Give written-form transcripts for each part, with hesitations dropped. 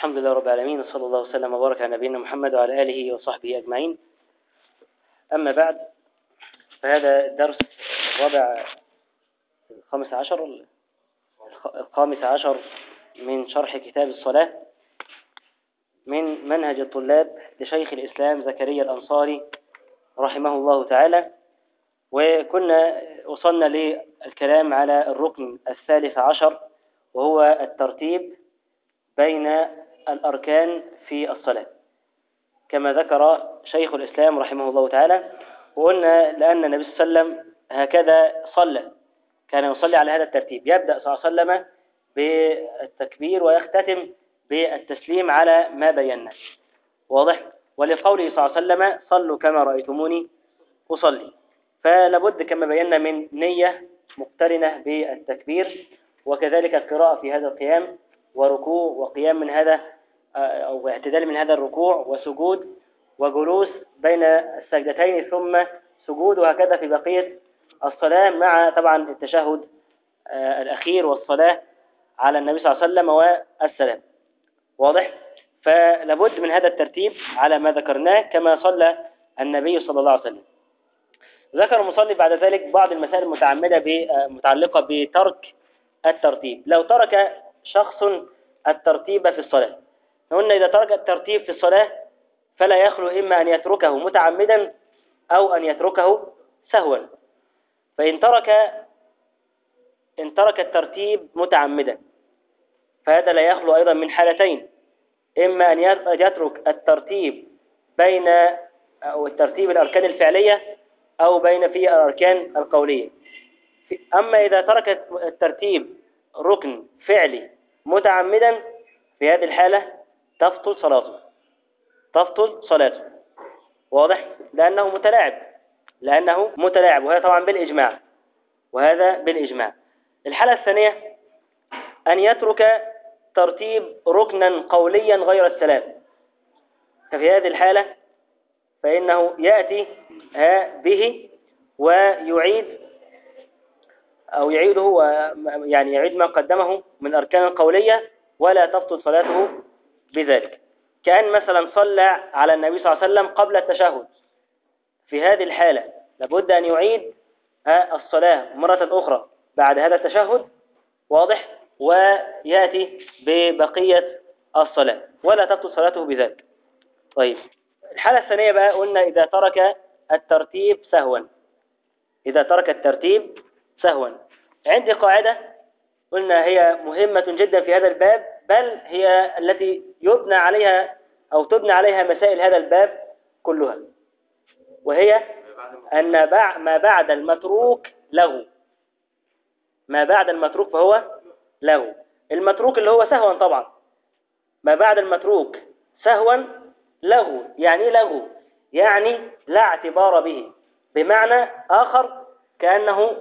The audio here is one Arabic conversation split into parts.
الحمد لله رب العالمين، وصلى الله وسلم وبارك على نبينا محمد وعلى آله وصحبه أجمعين. أما بعد، فهذا الدرس الخامس عشر من شرح كتاب الصلاة من منهج الطلاب لشيخ الإسلام زكريا الأنصاري رحمه الله تعالى. وكنا وصلنا للكلام على الركن 13 وهو الترتيب بين الأركان في الصلاة كما ذكر شيخ الإسلام رحمه الله تعالى. وقلنا لأن النبي صلى الله عليه وسلم هكذا صلى، كان يصلي على هذا الترتيب، يبدأ صلى الله عليه وسلم بالتكبير ويختتم بالتسليم على ما بينا. واضح؟ ولقوله صلى الله عليه وسلم صلوا كما رأيتموني أصلي، فلابد كما بينا من نية مقترنة بالتكبير، وكذلك القراءة في هذا القيام، وركوع وقيام من هذا أو اعتدال من هذا الركوع، وسجود وجلوس بين السجدتين ثم سجود، وهكذا في بقية الصلاة، مع طبعا التشهد الأخير والصلاة على النبي صلى الله عليه وسلم والسلام. واضح؟ فلابد من هذا الترتيب على ما ذكرناه كما صلى النبي صلى الله عليه وسلم. ذكر المصلي بعد ذلك بعض المسائل متعلقة بترك الترتيب. لو ترك شخص الترتيب في الصلاة، قلنا إذا ترك الترتيب في الصلاة فلا يخلو إما أن يتركه متعمدا أو أن يتركه سهوا. فإن ترك الترتيب متعمدا فهذا لا يخلو أيضا من حالتين: إما أن يترك الترتيب بين أو الترتيب الأركان الفعلية أو بين في الأركان القولية. أما إذا ترك الترتيب ركن فعلي متعمدا في هذه الحالة تبطل صلاته. واضح؟ لأنه متلاعب، وهذا طبعا بالإجماع. الحالة الثانية أن يترك ترتيب ركنا قوليا غير السلام، ففي هذه الحالة فإنه يأتي به ويعيده، يعني يعيد ما قدمه من أركان القولية، ولا تبطل صلاته بذلك. كأن مثلا صلى على النبي صلى الله عليه وسلم قبل التشهد، في هذه الحالة لابد أن يعيد الصلاة مرة أخرى بعد هذا التشهد. واضح؟ ويأتي ببقية الصلاة ولا تبطل صلاته بذلك. طيب، الحالة الثانية بقى قلنا إذا ترك الترتيب سهوا. عندي قاعدة قلنا هي مهمة جدا في هذا الباب، بل هي التي يبنى عليها أو تبنى عليها مسائل هذا الباب كلها، وهي أن ما بعد المتروك فهو لغو. المتروك اللي هو سهوا طبعا، ما بعد المتروك سهوا لغو. يعني لغو يعني لا اعتبار به، بمعنى آخر كأنه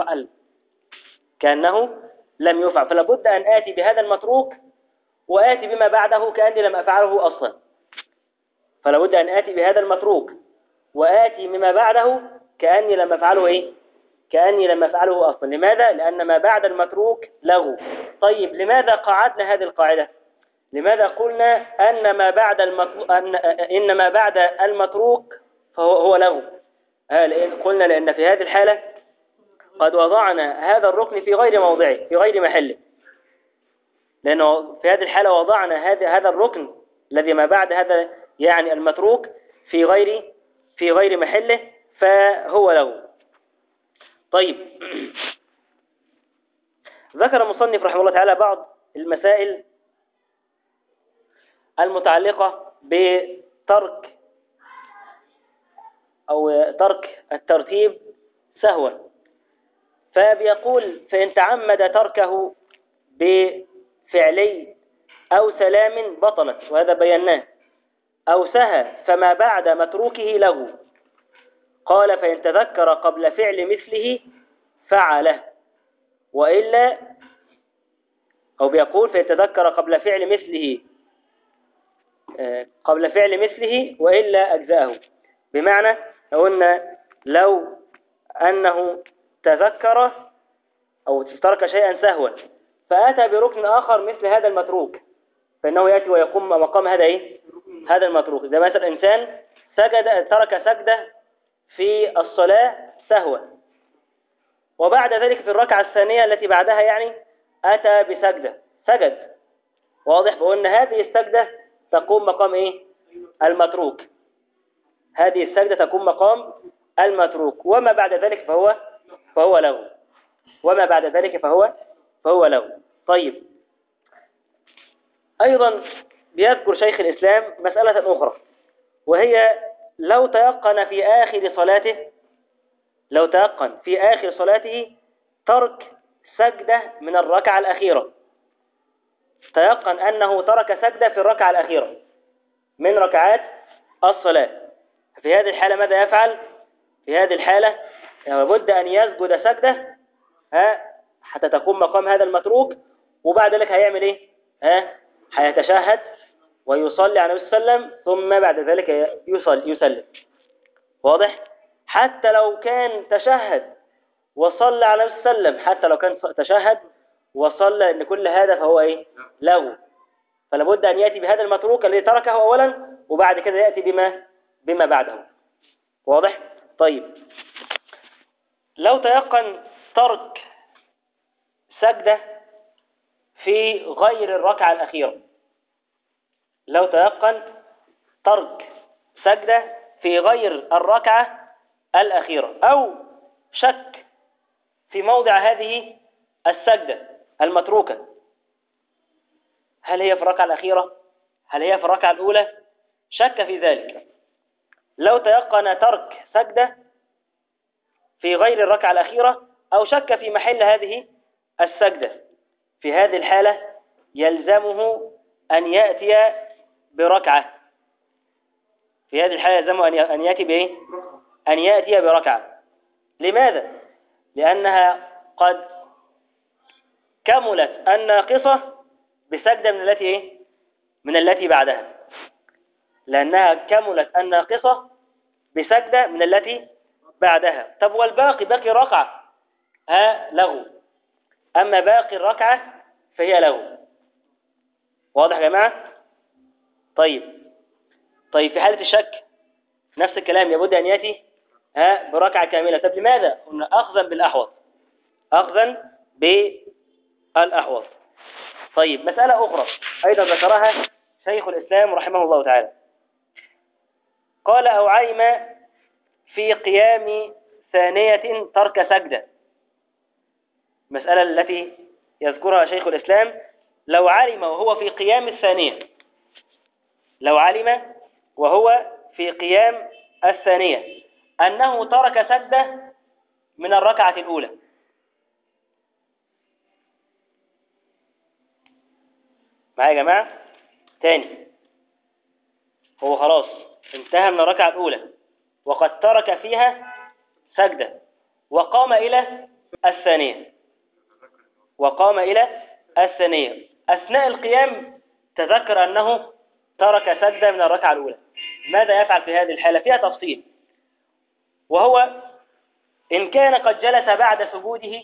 لم يفعل. فلا بد أن آتي بهذا المتروك وآتي بما بعده كأني لم أفعله أصلا. فلا بد أن آتي بهذا المتروك وآتي بما بعده كأني لم أفعله أصلا. لماذا؟ لأن ما بعد المتروك لغو. طيب، لماذا قعدنا هذه القاعدة؟ لماذا قلنا أن إن ما بعد المتروك فهو لغو؟ قلنا لأن في هذه الحالة قد وضعنا هذا الركن في غير موضعه، في غير محله. لأنه في هذه الحالة وضعنا هذا الركن الذي ما بعد هذا يعني المتروك في غير محله، فهو لغو. طيب، ذكر المصنف رحمه الله تعالى بعض المسائل المتعلقة بترك الترتيب سهوا. فبيقول: فإن تعمد تركه بفعلي أو سلام بطلت، وهذا بيناه. أو سهى فما بعد متروكه لغو. قال: فإن تذكر قبل فعل مثله فعله، وإلا. أو بيقول: فإن تذكر قبل فعل مثله وإلا أجزأه. بمعنى قلنا لو أنه تذكر أو ترك شيئا سهوا فأتى بركن آخر مثل هذا المتروك، فإنه يأتي ويقوم مقام هذا إيه؟ هذا المتروك. زي مثلا إنسان ترك سجدة في الصلاة سهوا، وبعد ذلك في الركعة الثانية التي بعدها يعني أتى بسجدة سجد. واضح؟ بقولنا هذه السجدة تقوم مقام إيه؟ المتروك. هذه السجدة تقوم مقام المتروك، وما بعد ذلك فهو له. وما بعد ذلك فهو له. طيب، أيضا بيذكر شيخ الإسلام مسألة أخرى، وهي لو تيقن في آخر صلاته ترك سجدة من الركعة الأخيرة. تيقن أنه ترك سجدة في الركعة الأخيرة من ركعات الصلاة. في هذه الحالة ماذا يفعل؟ في هذه الحالة لابد أن يسجد سجدة حتى تقوم مقام هذا المتروك، وبعد ذلك هيعمل إيه؟ هيتشهد ويصلي على النبي صلى الله عليه وسلم، ثم بعد ذلك يسلم. واضح؟ حتى لو كان تشهد وصلى على النبي صلى الله عليه وسلم، حتى لو كان تشهد وصلى، ان كل هذا فهو ايه؟ له. فلا بد ان ياتي بهذا المتروك الذي تركه اولا، وبعد كده ياتي بما بعده. واضح؟ طيب، لو تيقن ترك سجدة في غير الركعة الأخيرة، لو تيقن ترك سجدة في غير الركعة الأخيرة، أو شك في موضع هذه السجدة المتروكة، هل هي في الركعة الأخيرة؟ هل هي في الركعة الأولى؟ شك في ذلك. لو تيقن ترك سجدة في غير الركعة الأخيرة، أو شك في محل هذه السجدة، في هذه الحالة يلزمه أن يأتي بركعة. في هذه الحالة يلزمه أن يأتي بإيه؟ أن يأتي بركعة. لماذا؟ لأنها قد كملت الناقصة بسجدة من التي بعدها. لأنها كملت الناقصة بسجدة من التي بعدها. طب والباقي باقي ركعة لغو، أما باقي الركعة فهي لغو. واضح يا جماعة؟ طيب، في حالة الشك نفس الكلام، لابد أن يأتي بركعة كاملة. طب لماذا؟ قلنا أخذا بالأحوط. طيب، مسألة أخرى أيضا ذكرها شيخ الإسلام رحمه الله تعالى، قال: أو علم في قيام ثانية ترك سجدة. المسألة التي يذكرها شيخ الإسلام: لو علم وهو في قيام الثانية، لو علم وهو في قيام الثانية أنه ترك سجدة من الركعة الأولى. معايا يا جماعة؟ تاني، هو خلاص انتهى من الركعة الأولى وقد ترك فيها سجدة، وقام إلى الثانية. أثناء القيام تذكر أنه ترك سجدة من الركعة الأولى. ماذا يفعل في هذه الحالة؟ فيها تفصيل، وهو إن كان قد جلس بعد سجوده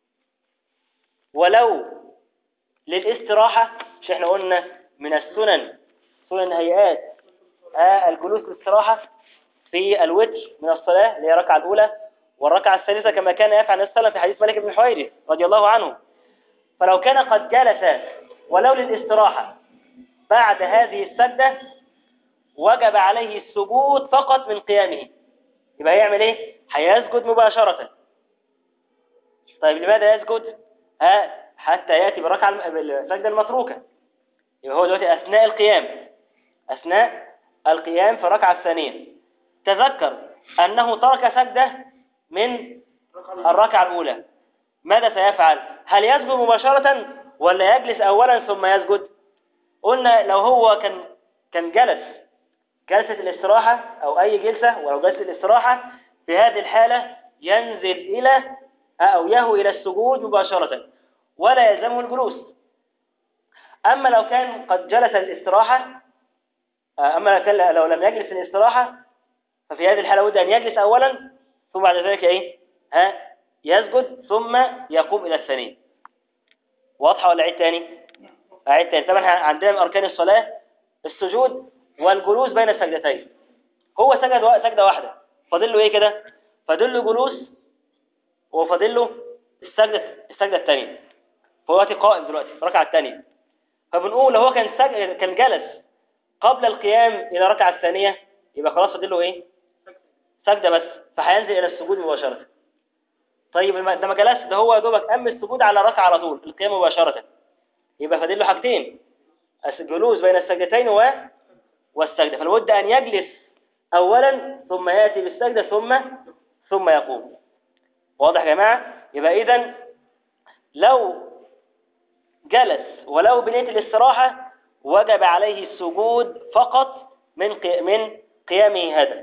ولو للاستراحة. مش احنا قلنا من سنن هيئات الجلوس للاستراحة في الوتر من الصلاة اللي هي الركعة الأولى والركعة الثالثة، كما كان يفعل النبي صلى الله عليه وسلم في حديث مالك بن حويرث رضي الله عنه. فلو كان قد جلس ولو للاستراحة بعد هذه السجدة، وجب عليه السجود فقط من قيامه. يبقى هيعمل ايه؟ هيسجد مباشرة. طيب، لماذا يسجد؟ حتى يأتي بالسجدة المتروكة. يبقى هو دلوقتي أثناء القيام في الركعة الثانية تذكر أنه ترك سجدة من الركعة الأولى. ماذا سيفعل؟ هل يسجد مباشرة ولا يجلس أولا ثم يسجد؟ قلنا لو هو كان جلسة الاستراحة أو أي جلسة، ولو جلسة الاستراحة، في هذه الحالة ينزل إلى أو يهوي إلى السجود مباشرة ولا يلزمه الجلوس. أما لو كان قد جلس الاستراحة، لو لم يجلس الاستراحة، ففي هذه الحالة بد أن يجلس أولا ثم بعد ذلك يسجد ثم يقوم إلى الثانية. واضحة ولا عيد تاني؟ أعيد تاني. طبعا عندنا من أركان الصلاة السجود والجلوس بين السجدتين. هو سجد سجدة واحدة، فاضل له إيه كده؟ فاضل له جلوس وفاضل له السجدة الثانية. فهو دلوقتي قائم دلوقتي في الركعة الثانية. فبنقول لو هو كان جلس قبل القيام إلى الركعة الثانية، يبقى خلاص فاضل له إيه؟ سجدة بس، فهينزل إلى السجود مباشرة. طيب ده ما جلس، ده هو يا دوبك قام السجود على الركعة على طول، القيام مباشرة، يبقى فاضل له حاجتين: الجلوس بين السجدتين والسجدة. فلابد أن يجلس أولا ثم يأتي بالسجدة ثم يقوم. واضح يا جماعة؟ يبقى إذن لو جلس ولو بنية الاستراحة وجب عليه السجود فقط من قيامه هذا،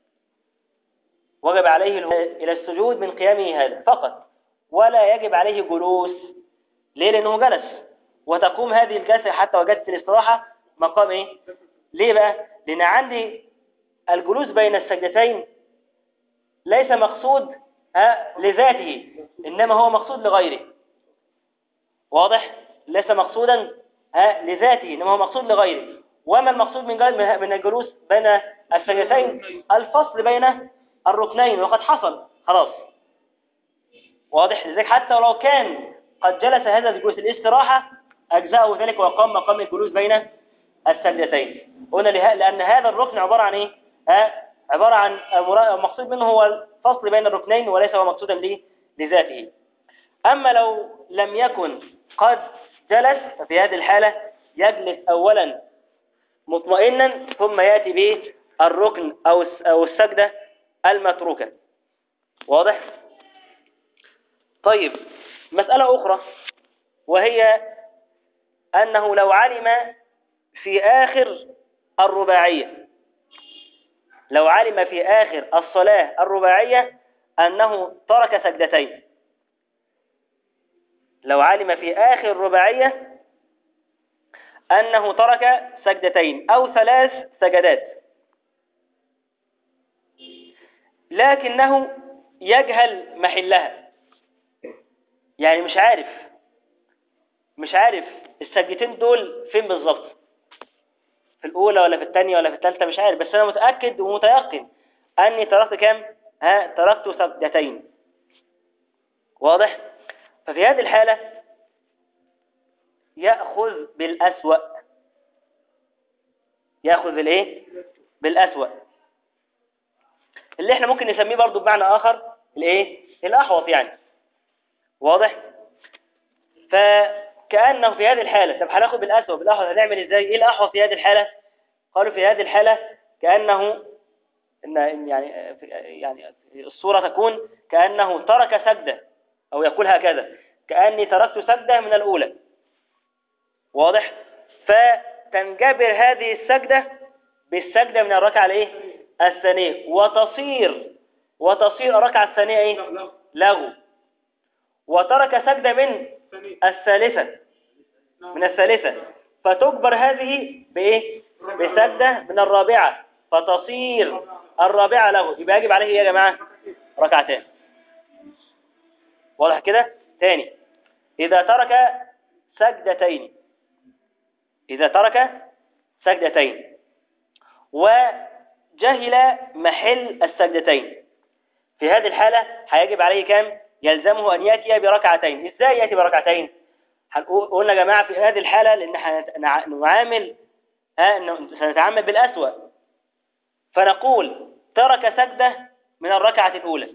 وجب عليه إلى السجود من قيامه هذا فقط، ولا يجب عليه جلوس. ليه؟ لأنه جلس، وتقوم هذه الجلسة حتى وجدت الاستراحة مقام إيه؟ ليه بقى؟ لأن عندي الجلوس بين السجدتين ليس مقصود لذاته، إنما هو مقصود لغيره. واضح؟ ليس مقصودا لذاته، إنما هو مقصود لغيره. وما المقصود من الجلوس بين السجدتين؟ الفصل بين الركنين، وقد حصل خلاص. واضح؟ لذلك حتى لو كان قد جلس هذا الجلوس الاستراحة أجزاءه ذلك وقام مقام الجلوس بين السجدتين. قلنا لأن هذا الركن عبارة عن إيه؟ عبارة عن مقصود منه هو الفصل بين الركنين، وليس هو مقصودا لذاته. أما لو لم يكن قد جلس، ففي هذه الحالة يجلس أولا مطمئنا ثم يأتي به الركن أو السجدة المتروكة. واضح؟ طيب، مسألة أخرى، وهي أنه لو علم في آخر الرباعية، لو علم في آخر الصلاة الرباعية أنه ترك سجدتين، لو علم في آخر الرباعية أنه ترك سجدتين أو 3 سجدات، لكنه يجهل محلها، يعني مش عارف السجدتين دول فين بالظبط، في الأولى ولا في الثانية ولا في الثالثة، مش عارف، بس أنا متأكد ومتيقن أني تركت كم؟ تركت سجدتين. واضح؟ ففي هذه الحالة يأخذ بالأسوأ، يأخذ بالإيه؟ بالأسوأ، اللي احنا ممكن نسميه برضو بمعنى آخر الإيه؟ الأحوط يعني. واضح؟ فكأنه في هذه الحالة، طب هناخد بالأسوأ بالأحوط، هنعمل إزاي؟ إيه الأحوط في هذه الحالة؟ قالوا في هذه الحالة كأنه يعني الصورة تكون كأنه ترك سجدة، أو يقول هكذا: كأني تركت سجدة من الأولى. واضح؟ فتنجبر هذه السجدة بالسجدة من الركعة الايه؟ الثانية، وتصير الركعة الثانية ايه؟ لغو. وترك سجدة من الثالثة، فتجبر هذه بايه؟ بسجدة من الرابعة، فتصير الرابعة لغو. يبقى يجب عليه ايه يا جماعة؟ ركعتين. واضح كده؟ تاني، إذا ترك سجدتين وجهل محل السجدتين، في هذه الحالة هيجب عليه كم؟ يلزمه أن يأتي بركعتين. إزاي يأتي بركعتين؟ قلنا يا جماعة في هذه الحالة لأن سنتعامل بالأسوأ، فنقول ترك سجدة من الركعة الأولى،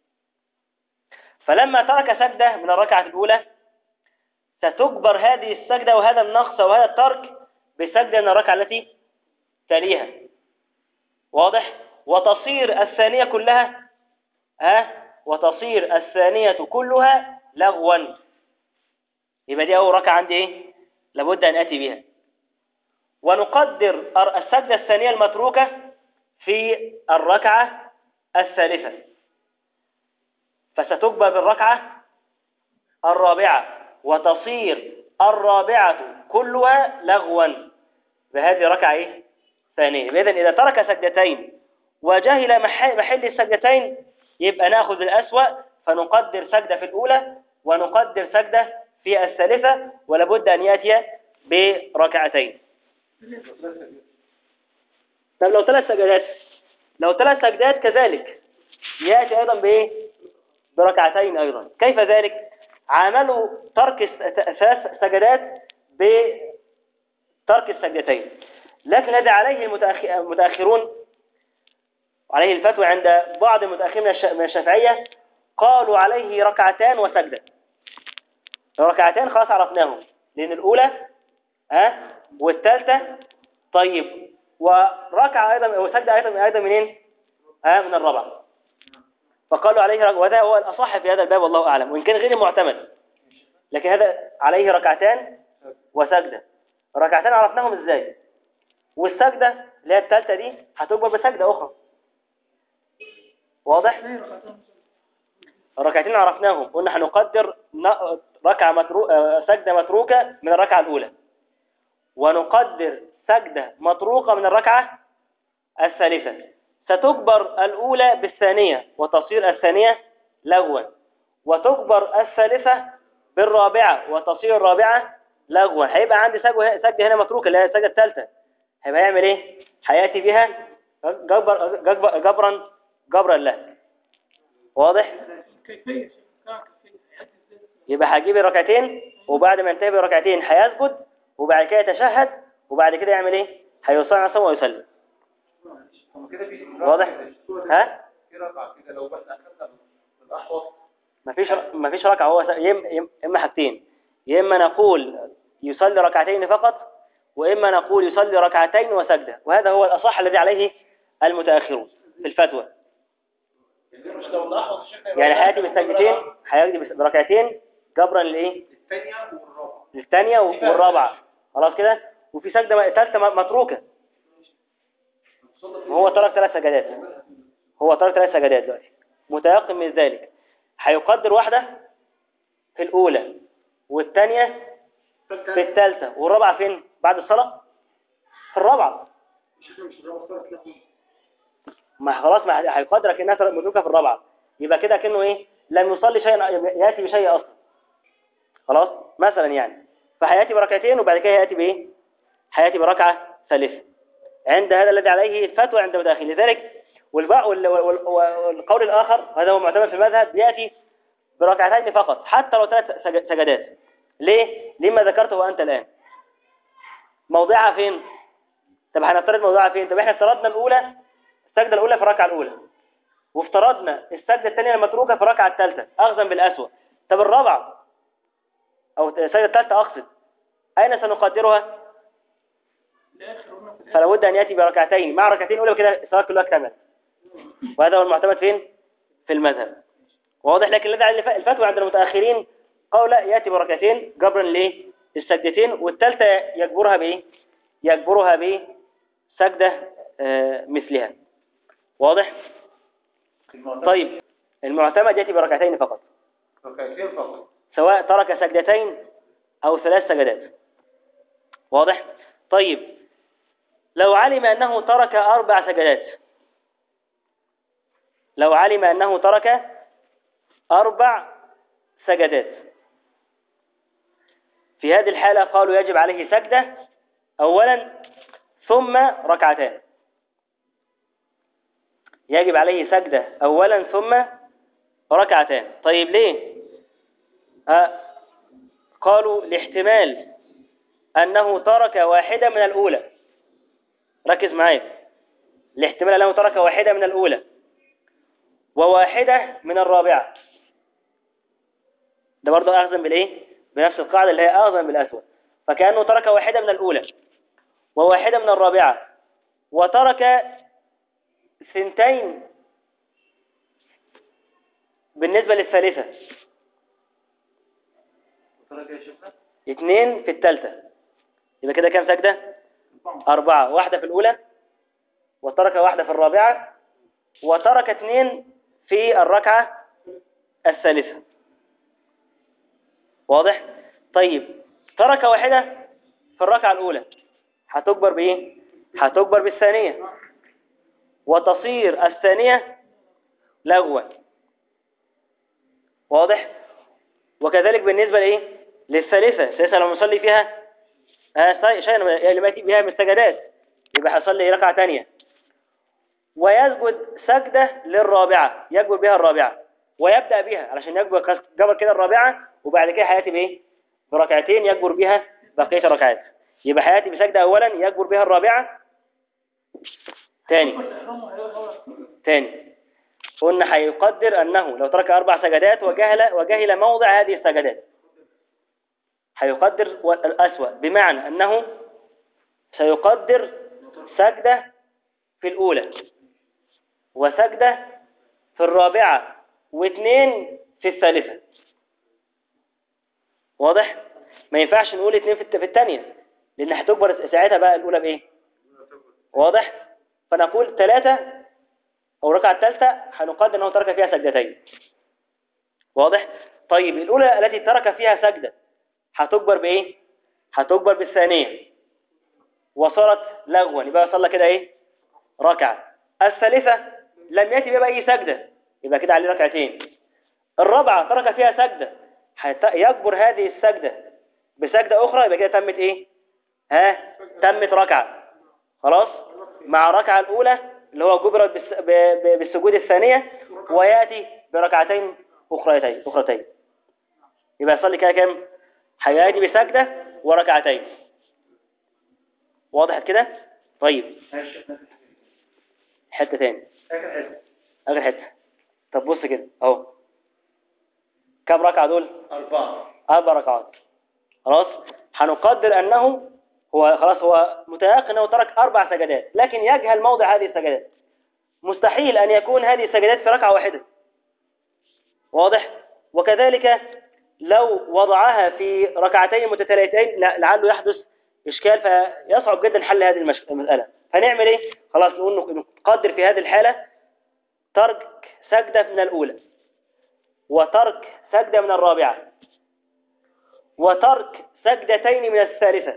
فلما ترك سجدة من الركعة الأولى ستجبر هذه السجدة وهذا النقص وهذا الترك بسجدة من الركعة التي تليها. واضح؟ وتصير الثانية كلها لغوا. يبقى دي أول ركعة عندي إيه؟ لابد أن أتي بها. ونقدر السجدة الثانية المتروكة في الركعة الثالثة، فستجبر بالركعة الرابعة، وتصير الرابعة كلها لغوا بهذه ركعة إيه؟ ثانية. إذن إذا ترك سجدتين وجهل محل السجدتين يبقى نأخذ بالأسوأ، فنقدر سجدة في الأولى ونقدر سجدة في الثالثة، ولابد أن يأتي بركعتين. طب لو 3 سجدات، لو 3 سجدات كذلك يأتي أيضا بإيه؟ بركعتين أيضا. كيف ذلك؟ عملوا ترك 3 سجدات بترك السجدتين، لكن هذا عليه المتأخرون، عليه الفتوى عند بعض المتأخرين من الشافعية، قالوا عليه ركعتان وسجدة. ركعتين خلاص عرفناهم، لأن الأولى والثالثة. طيب، وركعة أيضا وسجدة أيضا منين؟ من الرابعة. فقالوا عليه وهذا هو الأصح في هذا الباب والله أعلم، وإن كان غير معتمد، لكن هذا عليه ركعتان وسجدة. ركعتين عرفناهم إزاي، والسجدة اللي هي الثالثة دي هتكبر بسجدة أخرى. واضح؟ الركعتين عرفناهم، قلنا هنقدر سجدة متروكة من الركعة الأولى، ونقدر سجدة مطروقة من الركعة الثالثة. ستكبر الأولى بالثانية وتصير الثانية لغوا، وتكبر الثالثة بالرابعة وتصير الرابعة لغوا. هيبقى عندي سجدة هنا متروكة اللي هي السجدة الثالثة. هيبقى يعمل ايه؟ هيأتي بها جبرا له. واضح؟ يبقى هجيب الركعتين، وبعد ما ينتهي بالركعتين هيسجد، وبعد كده يتشهد، وبعد كده يعمل ايه؟ هيصلي على الصلاة ويسلم. واضح؟ ها؟ في ركعة كده لو بس أخذنا بالأحوط مفيش ركعة. هو إما حاجتين، يا إما نقول يصلي ركعتين فقط، وإما نقول يصلي ركعتين وسجدة، وهذا هو الأصح الذي عليه المتأخرون في الفتوى. مش لو الأحوط يعني هيأتي بالسجدتين، هيأتي بركعتين جبرا للإيه؟ للثانية والرابعة. خلاص كده. وفي سجدة ثالثة متروكة، هو ترك 3 سجدات. هو ترك 3 سجدات دلوقتي، متيقن من ذلك. هيقدر واحدة في الأولى، والثانية في الثالثة، والرابعة فين؟ بعد الصلاة في الرابعة. ما خلاص، ما هيقدر كأنها متروكة في الرابعة، يبقى كده كأنه إيه؟ لم يصلي شيئا، يأتي بشيء أصلا. خلاص مثلا يعني، فهيأتي بركعتين، وبعد كده هيأتي بإيه؟ هيأتي بركعة ثالثة. عند هذا الذي عليه الفتوى عند متأخر. لذلك والقول الآخر، هذا هو معتمد في المذهب، يأتي بركعتين فقط حتى لو 3 سجدات. ليه؟ لما ذكرته أنت الآن. موضعها فين؟ طب هنفترض موضعها فين؟ طب احنا افترضنا السجدة الأولى في الركعة الأولى، وافترضنا السجدة الثانية المتروكة في الركعة الثالثة أخذا بالأسوأ. طب الرابعة أو السجدة الثالثة أقصد، أين سنقدرها؟ فلا بد أن يأتي بركعتين مع ركعتين أولى، وكده الصلاة كلها اكتملت. وهذا هو المعتمد فين؟ في المذهب. واضح؟ لكن الذي على الفتوى عند المتأخرين قالوا لا، يأتي بركعتين جبرا للسجدتين، والثالثة يجبرها بإيه؟ يجبرها بسجدة مثلها. واضح؟ طيب، المعتمد يأتي بركعتين فقط، ركعتين فقط، سواء ترك سجدتين أو 3 سجدات. واضح؟ طيب، لو علم أنه ترك 4 سجدات، لو علم أنه ترك 4 سجدات، في هذه الحالة قالوا يجب عليه سجدة أولا ثم ركعتان. يجب عليه سجدة أولا ثم ركعتان. طيب ليه؟ قالوا لاحتمال أنه ترك واحدة من الأولى. ركز معايا، لاحتمال أنه ترك واحدة من الأولى وواحدة من الرابعة. ده برضه أخذا بالإيه؟ بنفس القاعدة اللي هي أخذا بالأسوأ. فكأنه ترك واحدة من الأولى وواحدة من الرابعة، وترك 2 بالنسبة للثالثة، 2 في الثالثة. يبقى كده كام سجدة؟ 4. واحدة في الأولى، وترك واحدة في الرابعة، وترك 2 في الركعة الثالثة. واضح؟ طيب، ترك واحدة في الركعة الأولى، هتكبر بإيه؟ هتكبر بالثانية، وتصير الثانية لغوا. واضح؟ وكذلك بالنسبة لإيه؟ للثالثة. الثالثة لما نصلي فيها شيئا لما يأتي بها من السجدات، يبقى حصل لي ركعة تانية. ويسجد سجدة للرابعة، يجبر بها الرابعة ويبدأ بها علشان جبر كده الرابعة، وبعد كده هيأتي بإيه؟ بركعتين يجبر بها بقية الركعات. يبقى هيأتي بسجدة أولا يجبر بها الرابعة. تاني قلنا هيقدر أنه لو ترك 4 سجدات وجهل موضع هذه السجدات، هيقدر الأسوأ، بمعنى أنه سيقدر سجدة في الأولى وسجدة في الرابعة واثنين في الثالثة. واضح؟ ما ينفعش نقول 2 في الثانية، لأن هتكبر ساعتها بقى الأولى بإيه؟ واضح؟ فنقول 3 أو ركعة الثالثة هنقدر أنه ترك فيها سجدتين. واضح؟ طيب الأولى التي ترك فيها سجدة هتكبر بإيه؟ هتكبر بالثانية وصارت لغوا، يبقى صلى كده إيه؟ ركعة. الثالثة لم يأتي بها أي سجدة، يبقى كده عليه ركعتين. الرابعة ترك فيها سجدة، يكبر هذه السجدة بسجدة أخرى، يبقى كده تمت إيه؟ تمت ركعة. خلاص؟ مع ركعة الأولى اللي هو جبرت بالسجود الثانية، ويأتي بركعتين أخرتين. يبقى يصلي كده كام؟ هيأتي بسجدة وركعتين. واضح كده؟ طيب حتة تاني، آخر حتة. طب بص كده أهو، كم ركعة دول؟ 4 ركعات. خلاص؟ هنقدر أنه هو متيقن أنه ترك 4 سجدات، لكن يجهل موضع هذه السجدات. مستحيل أن يكون هذه السجدات في ركعة واحدة. واضح؟ وكذلك لو وضعها في ركعتين متتاليتين لعله يحدث إشكال، فيصعب جدا حل هذه المسألة. فنعمل إيه؟ خلاص نقول نقدر في هذه الحالة ترك سجدة من الأولى، وترك سجدة من الرابعة، وترك سجدتين من الثالثة.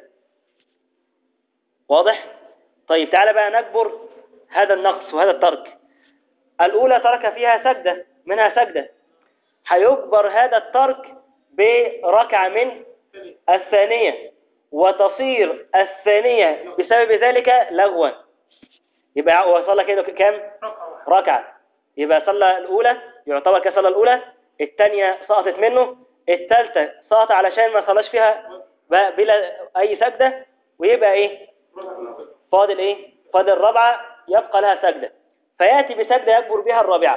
واضح؟ طيب تعالى بقى نجبر هذا النقص وهذا الترك. الأولى ترك فيها سجدة منها سجدة، هيجبر هذا الترك بركعة من الثانية، وتصير الثانية بسبب ذلك لغوا. يبقى هو صلى كده كام؟ ركعة. يبقى صلى الأولى يعتبر كصلى الأولى، الثانية سقطت منه، الثالثة سقط علشان ما صلاش فيها بلا أي سجدة، ويبقى إيه؟ فاضل إيه؟ فاضل الرابعة يبقى لها سجدة، فيأتي بسجدة يكبر بها الرابعة.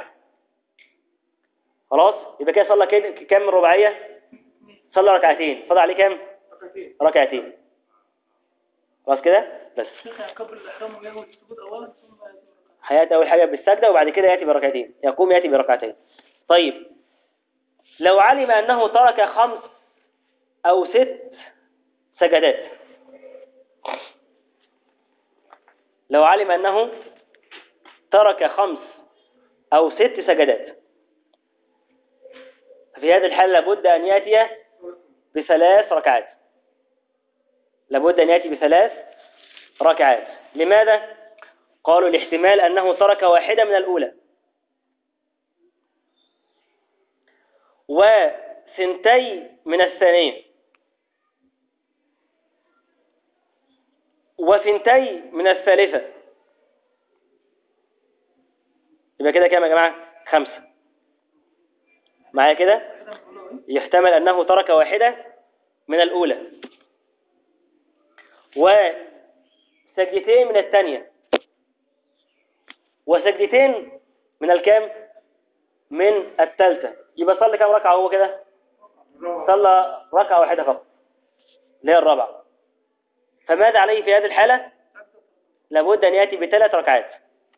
خلاص؟ يبقى كده صلى كام من رباعية؟ صلى ركعتين، فاضل عليه كام؟ ركعتين. خلاص كده؟ بس قبل الإحرام ويهوي السجود أولا ثم هيأتي أول حاجة بالسجدة، وبعد كده يأتي بركعتين، يقوم يأتي بركعتين. طيب لو علم أنه ترك 5 أو 6 سجدات، لو علم أنه ترك 5 أو 6 سجدات، في هذه الحالة لابد أن يأتي ب3 ركعات. لابد أن يأتي ب3 ركعات. لماذا؟ قالوا الاحتمال أنه ترك واحدة من الأولى، وثنتي من الثانية، وثنتي من الثالثة. يبقى كده كام يا جماعة؟ 5 معايا كده. يحتمل أنه ترك واحدة من الأولى، وسجدتين من الثانية، وسجدتين من الكام؟ من الثالثة. يبقى صلى كام ركعة هو كده؟ صلى ركعة واحدة فقط اللي هي الرابعة. فماذا عليه في هذه الحالة؟ لابد أن يأتي ب3 ركعات،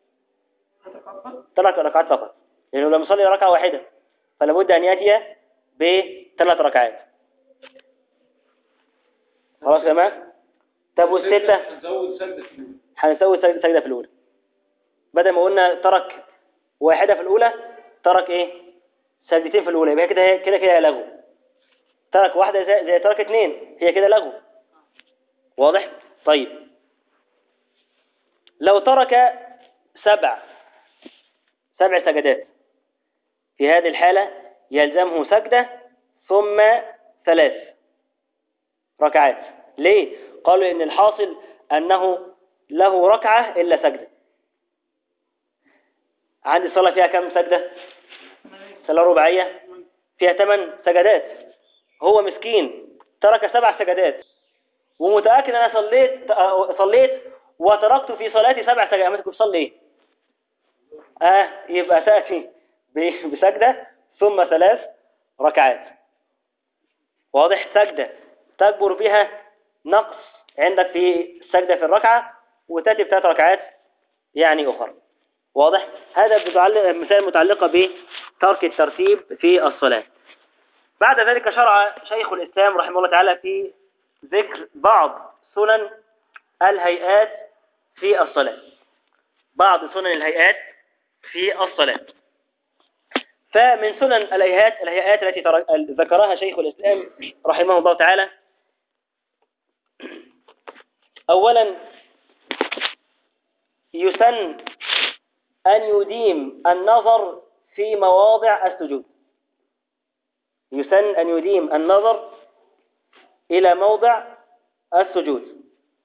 3 ركعات فقط، لأنه لم يصلي ركعة واحدة، فلابد أن يأتي ب3 ركعات. خلاص يا جماعة؟ طب والستة؟ هنسوي سجدة في الأولى. بدل ما قلنا ترك واحدة في الأولى، ترك إيه؟ سجدتين في الأولى، يبقى كده لغو. ترك واحدة زي ترك 2، هي كده لغو. واضح؟ طيب لو ترك 7 سجدات، في هذه الحالة يلزمه سجدة ثم 3 ركعات. ليه؟ قالوا إن الحاصل أنه له ركعة إلا سجدة. عندي الصلاة فيها كم سجدة؟ صلاة رباعية فيها 8 سجدات. هو مسكين ترك 7 سجدات ومتأكد أنا صليت وتركت في صلاتي 7 سجدات. أما تكون بتصلي إيه؟ يبقى تأتي بسجدة ثم 3 ركعات. واضح؟ سجدة تكبر بها نقص عندك في السجدة في الركعة وتأتي ب3 ركعات يعني أخرى. واضح؟ هذا مثال متعلقة بترك الترتيب في الصلاة. بعد ذلك شرع شيخ الإسلام رحمه الله تعالى في ذكر بعض سنن الهيئات في الصلاة. بعض سنن الهيئات في الصلاة. فمن سنن الهيئات التي ذكرها شيخ الإسلام رحمه الله تعالى: أولا يسن أن يديم النظر في مواضع السجود. يسن أن يديم النظر إلى موضع السجود.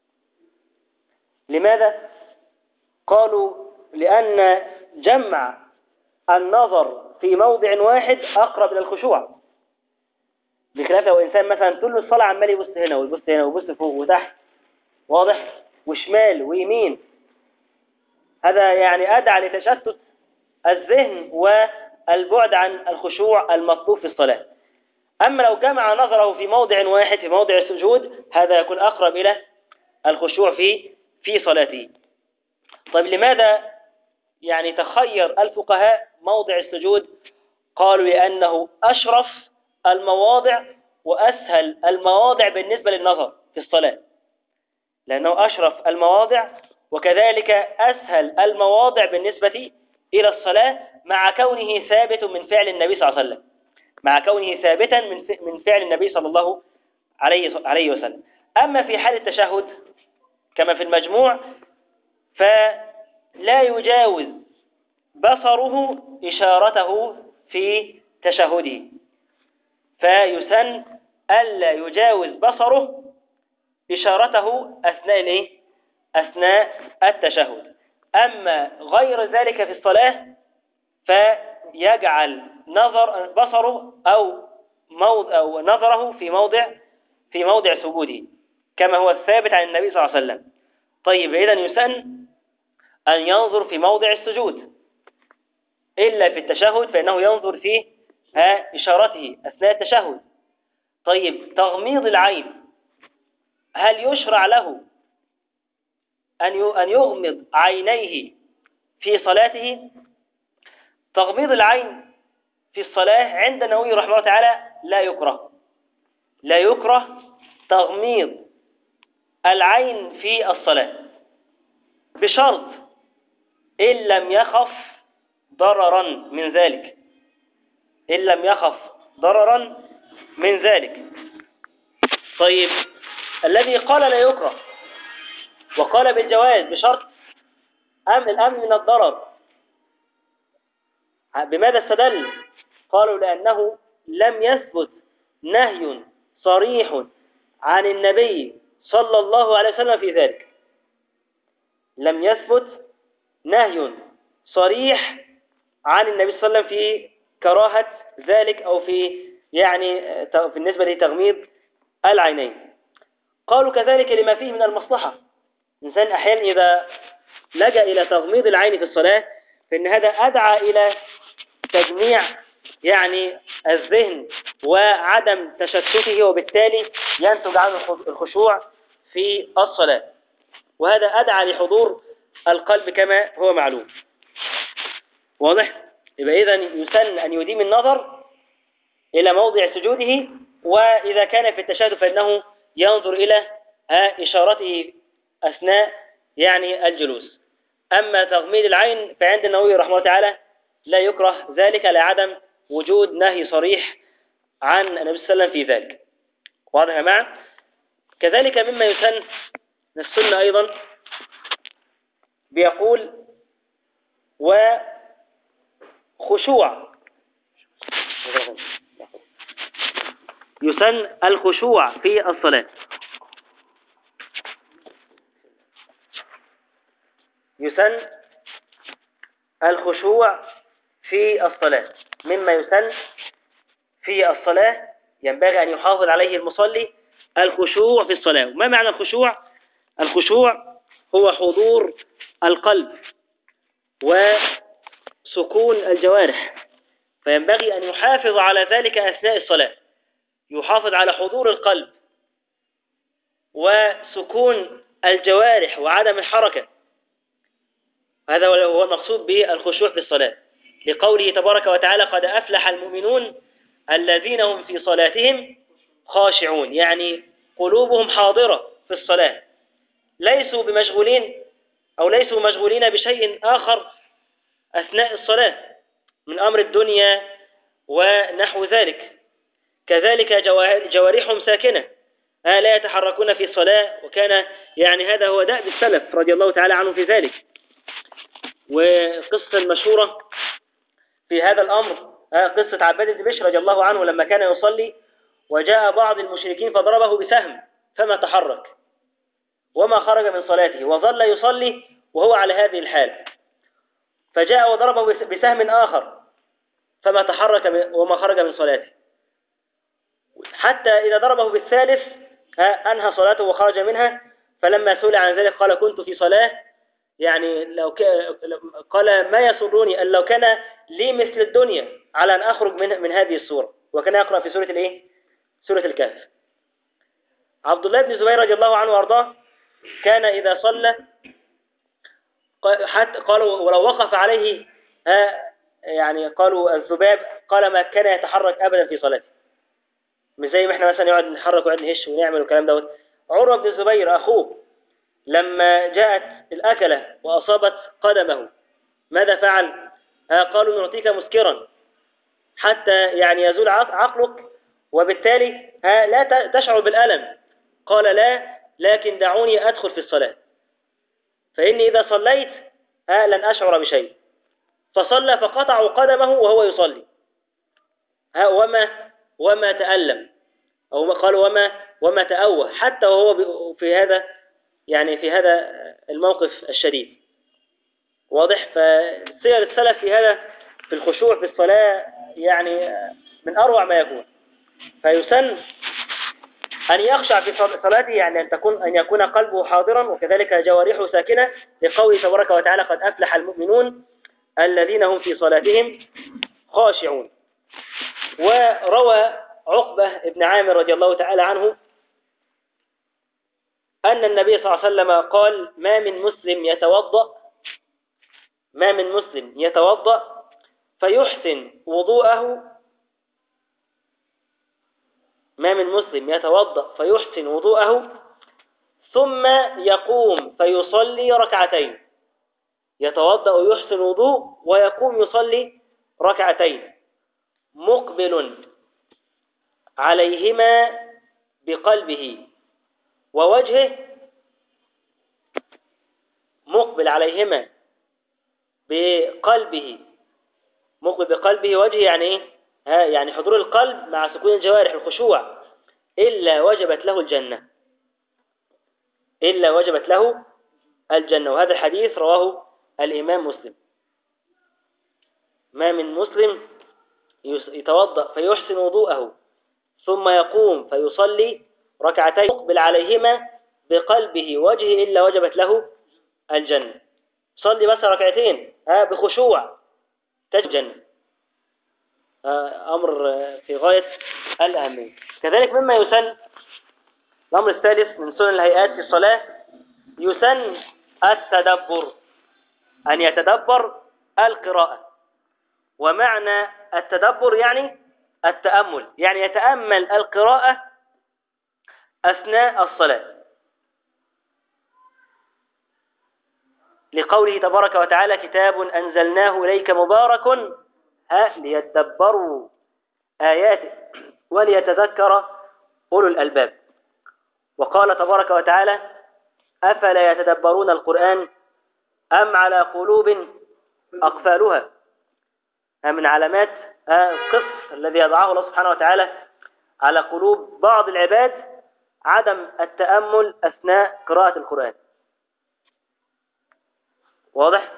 لماذا؟ قالوا لأن جمع النظر في موضع واحد أقرب إلى الخشوع، بخلاف لو إنسان مثلا طول الصلاة عمال يبص هنا ويبص هنا ويبص فوق وتحت، واضح، وشمال ويمين، هذا يعني أدعى لتشتت الذهن والبعد عن الخشوع المطلوب في الصلاة. أما لو جمع نظره في موضع واحد في موضع السجود هذا يكون أقرب إلى الخشوع في صلاته. طيب لماذا يعني تخير الفقهاء موضع السجود؟ قالوا لأنه أشرف المواضع وأسهل المواضع بالنسبة للنظر في الصلاة، لأنه أشرف المواضع وكذلك أسهل المواضع بالنسبة إلى الصلاة، مع كونه ثابت من فعل النبي صلى الله عليه وسلم، مع كونه ثابتا من فعل النبي صلى الله عليه وسلم. أما في حال التشهد كما في المجموع فلا يجاوز بصره إشارته في تشهده، فيسن ألا يجاوز بصره إشارته أثناء التشهد. أما غير ذلك في الصلاة فيجعل بصره أو نظره في موضع سجوده كما هو الثابت عن النبي صلى الله عليه وسلم. طيب إذن يسن أن ينظر في موضع السجود، إلا في التشهد فإنه ينظر في إشارته أثناء التشهد. طيب تغميض العين، هل يشرع له أن يغمض عينيه في صلاته؟ تغميض العين في الصلاة عند النووي رحمه الله تعالى لا يكره تغميض العين في الصلاة، بشرط إن لم يخف ضررا من ذلك. طيب الذي قال لا يكره وقال بالجواز بشرط الأمن من الضرر، بماذا استدل؟ قالوا لأنه لم يثبت نهي صريح عن النبي صلى الله عليه وسلم في ذلك. لم يثبت نهي صريح عن النبي صلى الله عليه وسلم في كراهة ذلك أو في بالنسبة لتغميض العينين. قالوا كذلك لما فيه من المصلحة. الإنسان أحيانا إذا لجأ إلى تغميض العين في الصلاة فإن هذا أدعى إلى تجميع الذهن وعدم تشتته، وبالتالي ينتج عنه الخشوع في الصلاة، وهذا أدعى لحضور القلب كما هو معلوم. واضح؟ يبقى إذن يسن أن يديم النظر إلى موضع سجوده، وإذا كان في التشهد فإنه ينظر إلى إشارته أثناء الجلوس. أما تغميض العين فعند النووي رحمه الله تعالى لا يكره ذلك لعدم وجود نهي صريح عن النبي صلى الله عليه وسلم في ذلك. واضح يا جماعة؟ كذلك مما يسن من السنة أيضا بيقول وخشوع، يسن الخشوع في الصلاة. يسن الخشوع في الصلاة. مما يسن في الصلاة ينبغي أن يحافظ عليه المصلي الخشوع في الصلاة. وما معنى الخشوع؟ الخشوع هو حضور القلب وسكون الجوارح، فينبغي أن يحافظ على ذلك أثناء الصلاة، يحافظ على حضور القلب وسكون الجوارح وعدم الحركة. هذا هو المقصود بالخشوع في الصلاة، لقوله تبارك وتعالى: قد أفلح المؤمنون الذين هم في صلاتهم خاشعون، يعني قلوبهم حاضرة في الصلاة، ليسوا بمشغولين أو ليسوا مشغولين بشيء آخر أثناء الصلاة من أمر الدنيا ونحو ذلك. كذلك جوارحهم ساكنة لا يتحركون في الصلاة، وكان يعني هذا هو دأب السلف رضي الله تعالى عنه في ذلك. وقصة المشهورة في هذا الأمر قصة عباد بن بشر رضي الله عنه لما كان يصلي وجاء بعض المشركين فضربه بسهم فما تحرك وما خرج من صلاته، وظل يصلي وهو على هذه الحال، فجاء وضربه بسهم آخر فما تحرك وما خرج من صلاته، حتى إذا ضربه بالثالث أنهى صلاته وخرج منها. فلما سئل عن ذلك قال: كنت في صلاة، يعني قال: ما يسرني أن لو كان لي مثل الدنيا على أن أخرج من هذه السورة. وكان يقرأ في سورة الإيه؟ سورة الكهف. عبد الله بن الزبير رضي الله عنه وأرضاه كان إذا صلى حتى قالوا ولو وقف عليه يعني قالوا الذباب، قال ما كان يتحرك أبدا في صلاته، مش زي ما احنا مثلا يقعد نحرك ويقعد نهش ونعمل والكلام دوت. عروة بن الزبير أخوه لما جاءت الأكلة وأصابت قدمه ماذا فعل؟ قالوا: نعطيك مسكرا حتى يعني يزول عقلك وبالتالي لا تشعر بالألم. قال: لا، لكن دعوني أدخل في الصلاة فإني إذا صليت لن أشعر بشيء. فصلى فقطعوا قدمه وهو يصلي وما تألم، أو قالوا وما تأوه، حتى وهو في هذا يعني في هذا الموقف الشديد. واضح؟ فسير السلف في هذا في الخشوع في الصلاة يعني من أروع ما يكون. فيسن أن يخشع في صلاته، يعني أن يكون قلبه حاضرا وكذلك جوارحه ساكنة، لقوله تبارك وتعالى: قد أفلح المؤمنون الذين هم في صلاتهم خاشعون. وروى عقبة بن عامر رضي الله تعالى عنه أن النبي صلى الله عليه وسلم قال: ما من مسلم يتوضأ فيحسن وضوءه ثم يقوم فيصلي ركعتين. يتوضأ ويحسن وضوء ويقوم يصلي ركعتين مقبل عليهما بقلبه ووجهه، مقبل عليهما بقلبه وجهه، يعني ايه؟ يعني حضور القلب مع سكون الجوارح الخشوع، إلا وجبت له الجنة. وهذا الحديث رواه الإمام مسلم. ما من مسلم يتوضأ فيحسن وضوءه ثم يقوم فيصلي ركعتين مقبل عليهما بقلبه وجهه إلا وجبت له الجنة. صلي بس ركعتين بخشوع تجد الجنة. أمر في غاية الأهمية. كذلك مما يسن الأمر الثالث من سنن الهيئات في الصلاة، يسن التدبر، أن يتدبر القراءة. ومعنى التدبر يعني التأمل، يعني يتأمل القراءة أثناء الصلاة، لقوله تبارك وتعالى: كتاب أنزلناه إليك مبارك ليدبروا آياته وليتذكر أولو الألباب. وقال تبارك وتعالى: أفلا يتدبرون القرآن أم على قلوب أقفالها. من علامات القصر الذي يضعه الله سبحانه وتعالى على قلوب بعض العباد عدم التأمل أثناء قراءة القرآن. واضح؟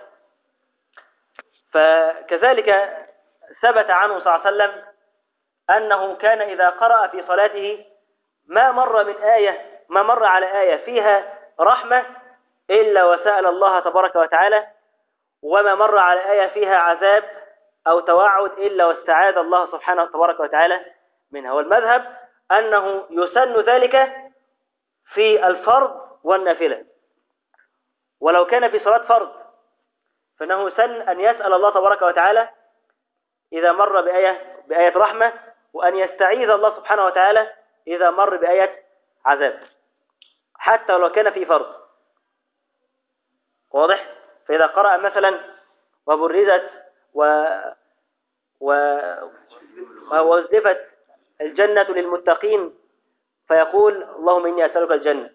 فكذلك ثبت عنه صلى الله عليه وسلم أنه كان إذا قرأ في صلاته ما مر على آية فيها رحمة إلا وسأل الله تبارك وتعالى، وما مر على آية فيها عذاب أو توعد إلا واستعاذ الله سبحانه تبارك وتعالى منها. والمذهب أنه يسن ذلك في الفرض والنافلة، ولو كان في صلاة فرض فإنه يسن أن يسأل الله تبارك وتعالى إذا مر بآية رحمة، وأن يستعيذ الله سبحانه وتعالى إذا مر بآية عذاب، حتى لو كان في فرض. واضح؟ فإذا قرأ مثلا وبرزت وأزلفت الجنة للمتقين فيقول اللهم إني أسألك الجنة،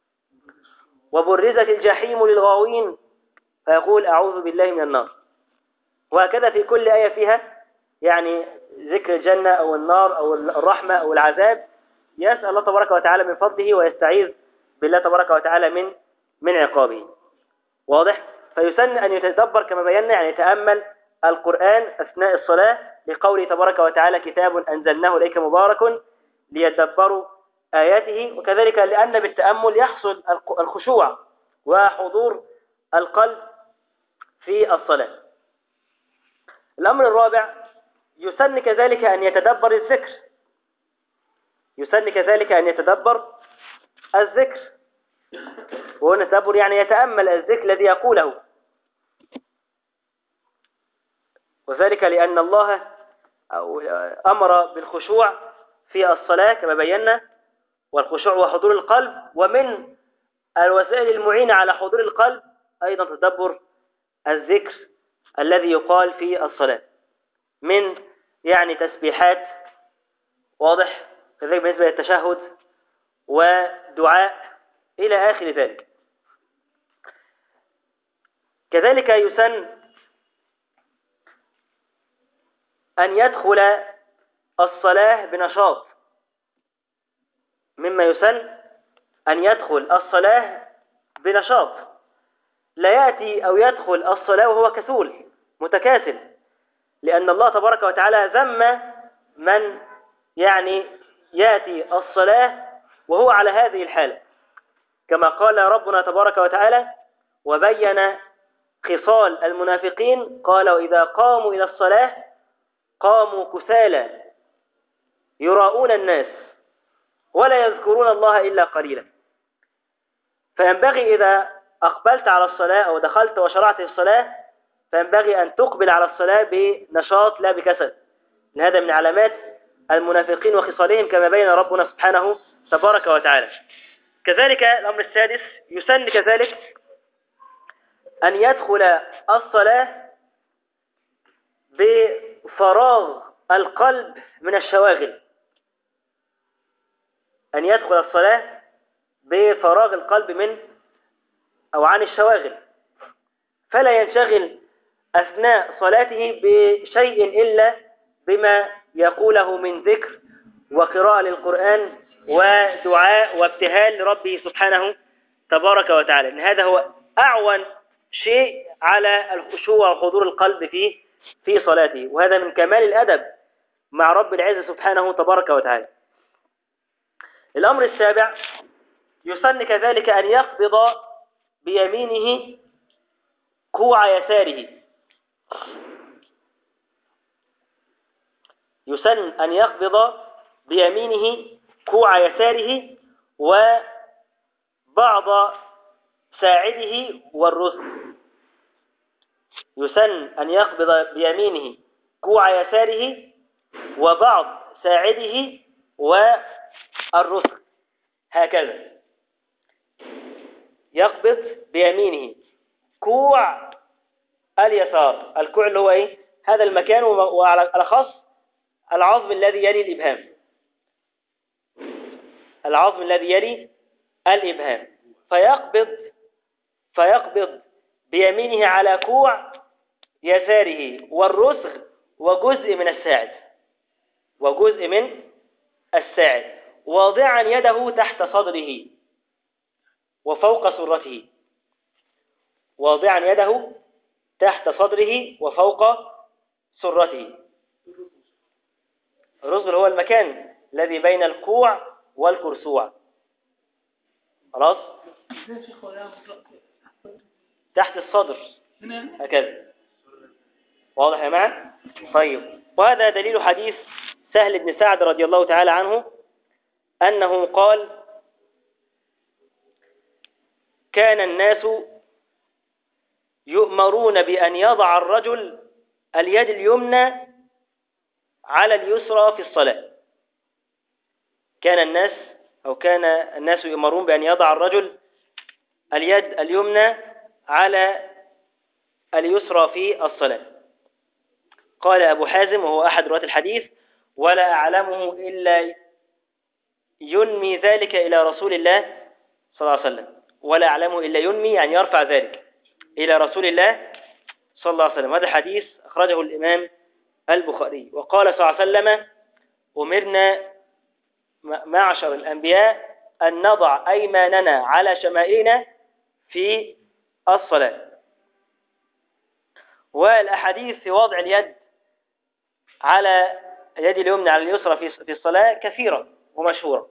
وبرزت الجحيم للغاوين فيقول أعوذ بالله من النار. وهكذا في كل آية فيها يعني ذكر الجنة أو النار أو الرحمة أو العذاب يسأل الله تبارك وتعالى من فضله ويستعيذ بالله تبارك وتعالى من عقابه. واضح؟ فيسن أن يتدبر كما بينا، يعني يتأمل القرآن أثناء الصلاة لقوله تبارك وتعالى كتاب أنزلناه إليك مبارك ليدبروا آياته. وكذلك لأن بالتأمل يحصل الخشوع وحضور القلب في الصلاة. الأمر الرابع يسن كذلك أن يتدبر الذكر، يسن كذلك أن يتدبر الذكر، وهنا التدبر يعني يتأمل الذكر الذي يقوله، وذلك لأن الله أمر بالخشوع في الصلاة كما بينا، والخشوع وحضور القلب، ومن الوسائل المعينة على حضور القلب أيضا تدبر الذكر الذي يقال في الصلاة من يعني تسبيحات. واضح؟ كذلك بالنسبة للتشهد ودعاء إلى آخر ذلك. كذلك يسن أن يدخل الصلاة بنشاط، مما يسن أن يدخل الصلاة بنشاط، لا يأتي أو يدخل الصلاة وهو كسول متكاسل، لأن الله تبارك وتعالى ذم من يعني يأتي الصلاة وهو على هذه الحالة، كما قال ربنا تبارك وتعالى وبين خصال المنافقين قال وإذا قاموا إلى الصلاة قاموا كسالى يراؤون الناس ولا يذكرون الله إلا قليلا. فينبغي إذا أقبلت على الصلاة أو دخلت وشرعت في الصلاة فينبغي أن تقبل على الصلاة بنشاط لا بكسل، هذا من علامات المنافقين وخصالهم كما بين ربنا سبحانه تبارك وتعالى. كذلك الأمر السادس يسن كذلك أن يدخل الصلاة بفراغ القلب من الشواغل، أن يدخل الصلاة بفراغ القلب من أو عن الشواغل، فلا ينشغل أثناء صلاته بشيء إلا بما يقوله من ذكر وقراءة للقرآن ودعاء وابتهال لربه سبحانه تبارك وتعالى، إن هذا هو أعون شيء على الخشوع وحضور القلب في صلاته، وهذا من كمال الأدب مع رب العزة سبحانه تبارك وتعالى. الأمر السابع يسن كذلك أن يقبض بيمينه كوع يساره، يسن أن يقبض بيمينه كوع يساره وبعض ساعده والرزق، يسن أن يقبض بيمينه كوع يساره وبعض ساعده والرزق، هكذا يقبض بيمينه كوع اليسار. الكوع اللي هو ايه؟ هذا المكان، وعلى خاص العظم الذي يلي الإبهام، العظم الذي يلي الإبهام، فيقبض بيمينه على كوع يساره والرسغ وجزء من الساعد، وجزء من الساعد، واضعا يده تحت صدره وفوق سرته. واضعا يده تحت صدره وفوق سرته. الرزغ هو المكان الذي بين الكوع والكرسوع. خلاص، ازاي يا شيخ هو يعمل تحت الصدر هنا؟ هكذا. واضح يا جماعه؟ طيب، وهذا دليل حديث سهل بن سعد رضي الله تعالى عنه أنه قال: كان الناس يؤمرون بأن يضع الرجل اليد اليمنى على اليسرى في الصلاة. كان الناس يؤمرون بأن يضع الرجل اليد اليمنى على اليسرى في الصلاة. قال أبو حازم وهو أحد رواة الحديث: ولا أعلمه إلا ينمي ذلك إلى رسول الله صلى الله عليه وسلم. ولا أعلمه إلا ينمي يعني يرفع ذلك إلى رسول الله صلى الله عليه وسلم. هذا الحديث أخرجه الإمام البخاري. وقال صلى الله عليه وسلم: أمرنا معشر الأنبياء أن نضع أيماننا على شمائلنا في الصلاة. والأحاديث في وضع اليد على اليد اليمنى على اليسرى في الصلاة كثيرة ومشهورة.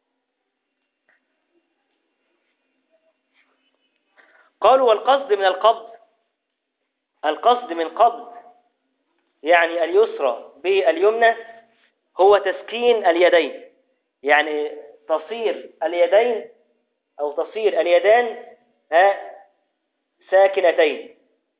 قالوا: والقصد من القصد من قبض يعني اليسرى باليمنى هو تسكين اليدين، يعني تصير اليدين أو تصير اليدان ساكنتين.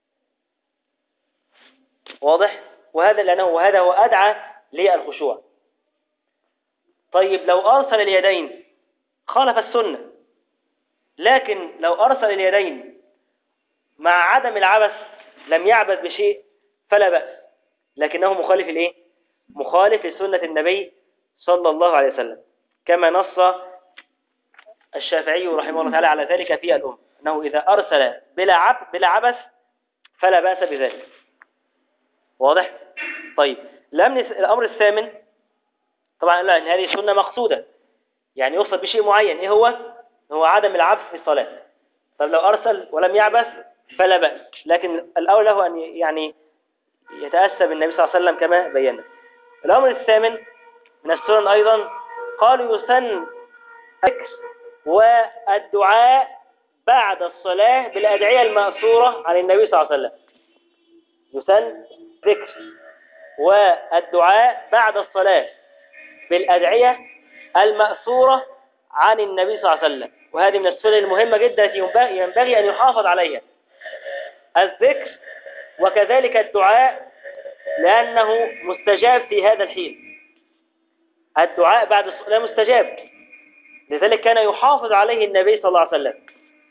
واضح؟ وهذا هو أدعى للخشوع. طيب، لو أرسل اليدين خالف السنة، لكن لو أرسل اليدين مع عدم العبث لم يعبث بشيء فلا بأس، لكنه مخالف لإيه؟ مخالف لسنة النبي صلى الله عليه وسلم، كما نص الشافعي رحمه الله تعالى على ذلك في الأم، أنه إذا أرسل بلا عبث فلا بأس بذلك. واضح؟ طيب، الأمر الثامن، طبعا لا، إن هذه سنة مقصودة، يعني يقصد بشيء معين. إيه هو عدم العبث في الصلاة. طب لو أرسل ولم يعبث فلا بأس، لكن الأولى له أن يعني يتأسى بالنبي صلى الله عليه وسلم كما بينا. الأمر الثامن من السنن أيضا، قالوا: يسن الذكر والدعاء بعد الصلاة بالأدعية المأثورة عن النبي صلى الله عليه وسلم. يسن ذكر والدعاء بعد الصلاة بالأدعية المأثورة عن النبي صلى الله عليه وسلم، وهذه من السنن المهمة جدا التي ينبغي أن يحافظ عليها، الذكر وكذلك الدعاء، لأنه مستجاب في هذا الحين. الدعاء بعد الصلاة مستجاب، لذلك كان يحافظ عليه النبي صلى الله عليه وسلم.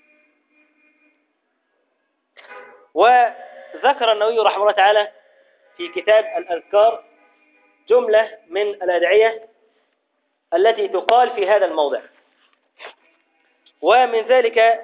وذكر النووي رحمه الله تعالى في كتاب الأذكار جملة من الأدعية التي تقال في هذا الموضع. ومن ذلك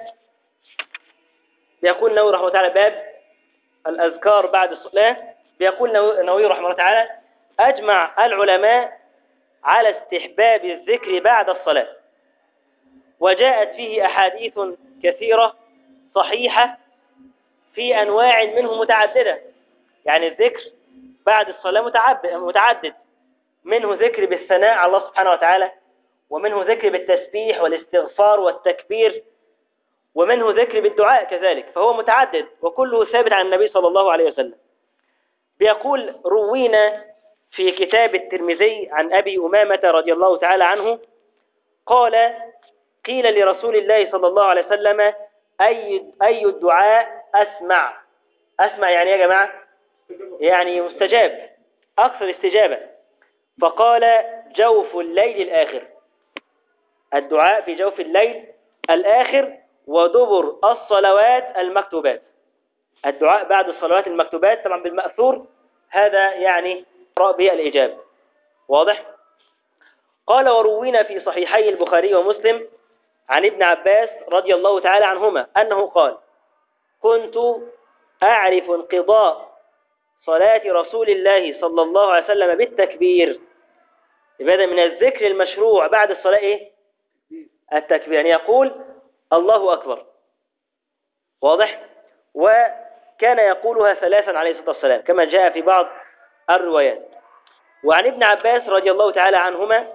يقول النووي رحمه الله تعالى: باب الأذكار بعد الصلاة. بيقول النووي رحمه الله تعالى: أجمع العلماء على استحباب الذكر بعد الصلاة، وجاءت فيه أحاديث كثيرة صحيحة في أنواع منه متعددة. يعني الذكر بعد الصلاة متعدد، منه ذكر بالثناء على الله سبحانه وتعالى، ومنه ذكر بالتسبيح والاستغفار والتكبير، ومنه ذكر بالدعاء كذلك، فهو متعدد وكله ثابت عن النبي صلى الله عليه وسلم. بيقول: روينا في كتاب الترمذي عن أبي أمامة رضي الله تعالى عنه قال: قيل لرسول الله صلى الله عليه وسلم: أي الدعاء أسمع؟ أسمع يعني يا جماعة يعني مستجاب، أكثر استجابة. فقال: جوف الليل الآخر، الدعاء في جوف الليل الآخر ودبر الصلوات المكتوبات. الدعاء بعد الصلوات المكتوبات طبعا بالمأثور، هذا يعني به الإجابة. واضح؟ قال: وروينا في صحيحي البخاري ومسلم عن ابن عباس رضي الله تعالى عنهما أنه قال: كنت أعرف انقضاء صلاة رسول الله صلى الله عليه وسلم بالتكبير. لماذا؟ من الذكر المشروع بعد الصلاة إيه؟ التكبير، يعني يقول الله أكبر. واضح؟ وكان يقولها ثلاثا عليه الصلاة والسلام كما جاء في بعض الروايات. وعن ابن عباس رضي الله تعالى عنهما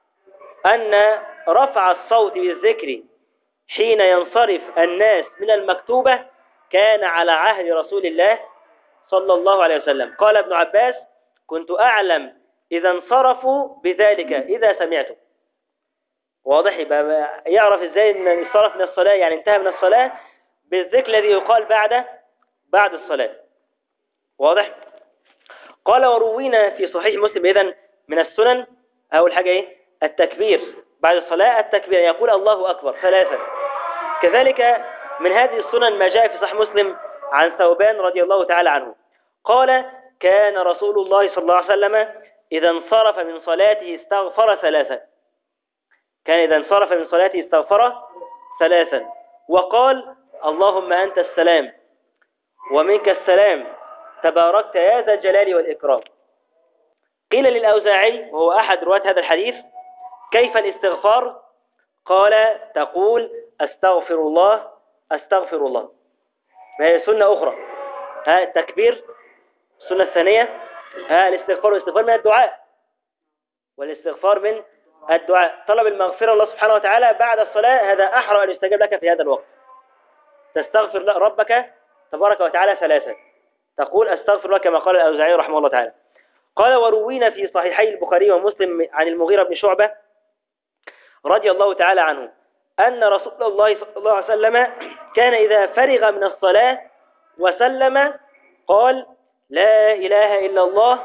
أن رفع الصوت بالذكر حين ينصرف الناس من المكتوبة كان على عهد رسول الله صلى الله عليه وسلم. قال ابن عباس: كنت أعلم إذا انصرفوا بذلك إذا سمعته. واضح؟ يبقى يعرف إزاي أن انصرف من الصلاة يعني انتهى من الصلاة بالذكر الذي يقال بعد الصلاة. واضح؟ قال: وروينا في صحيح مسلم إذن من السنن أول حاجة إيه؟ التكبير بعد الصلاة، التكبير يقول الله أكبر ثلاثا. كذلك من هذه السنن ما جاء في صحيح مسلم عن ثوبان رضي الله تعالى عنه قال: كان رسول الله صلى الله عليه وسلم إذا انصرف من صلاته استغفر ثلاثا. كان إذا انصرف من صلاته استغفر ثلاثا وقال: اللهم أنت السلام ومنك السلام تباركت يا ذا الجلال والإكرام. قيل للأوزاعي وهو أحد رواة هذا الحديث: كيف الاستغفار؟ قال: تقول أستغفر الله أستغفر الله. ما هي سنة أخرى، التكبير السنة الثانية، الاستغفار. والاستغفار من الدعاء، والاستغفار من الدعاء طلب المغفرة الله سبحانه وتعالى بعد الصلاة، هذا أحرى أن يستجاب لك في هذا الوقت. تستغفر ربك تبارك وتعالى ثلاثا، تقول أستغفر لك كما قال الأوزاعي رحمه الله تعالى. قال: وروينا في صحيحي البخاري ومسلم عن المغيرة بن شعبة رضي الله تعالى عنه أن رسول الله صلى الله عليه وسلم كان إذا فرغ من الصلاة وسلم قال: لا إله إلا الله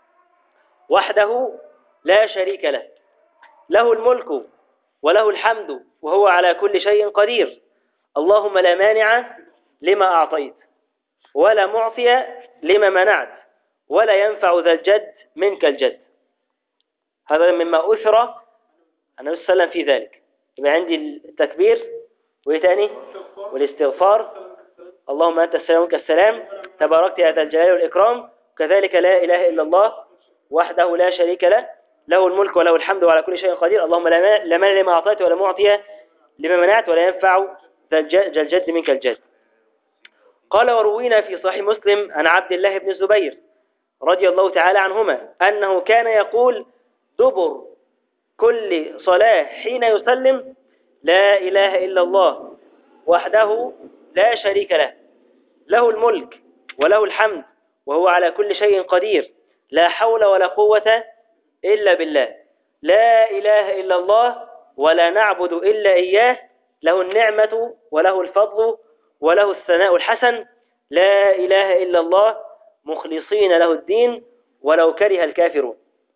وحده لا شريك له، له الملك وله الحمد وهو على كل شيء قدير، اللهم لا مانع لما أعطيت ولا معطي لما منعت ولا ينفع ذا الجد منك الجد. هذا مما أثر النبي صلى الله عليه وسلم في ذلك. يبقى عندي التكبير وإيه تاني؟ والاستغفار، اللهم أنت السلام ومنك السلام تباركت يا ذا الجلال والإكرام. كذلك لا إله إلا الله وحده لا شريك له، له الملك وله الحمد وعلى كل شيء قدير، اللهم لا مانع لما أعطيت ولا معطي لما منعت ولا ينفع ذا الجد منك الجد. قال: وروينا في صحيح مسلم عن عبد الله بن الزبير رضي الله تعالى عنهما أنه كان يقول دبر كل صلاة حين يسلم: لا إله إلا الله وحده لا شريك له، له الملك وله الحمد وهو على كل شيء قدير، لا حول ولا قوة إلا بالله، لا إله إلا الله ولا نعبد إلا إياه، له النعمة وله الفضل وله الثناء الحسن، لا إله إلا الله مخلصين له الدين ولو كره الكافرون.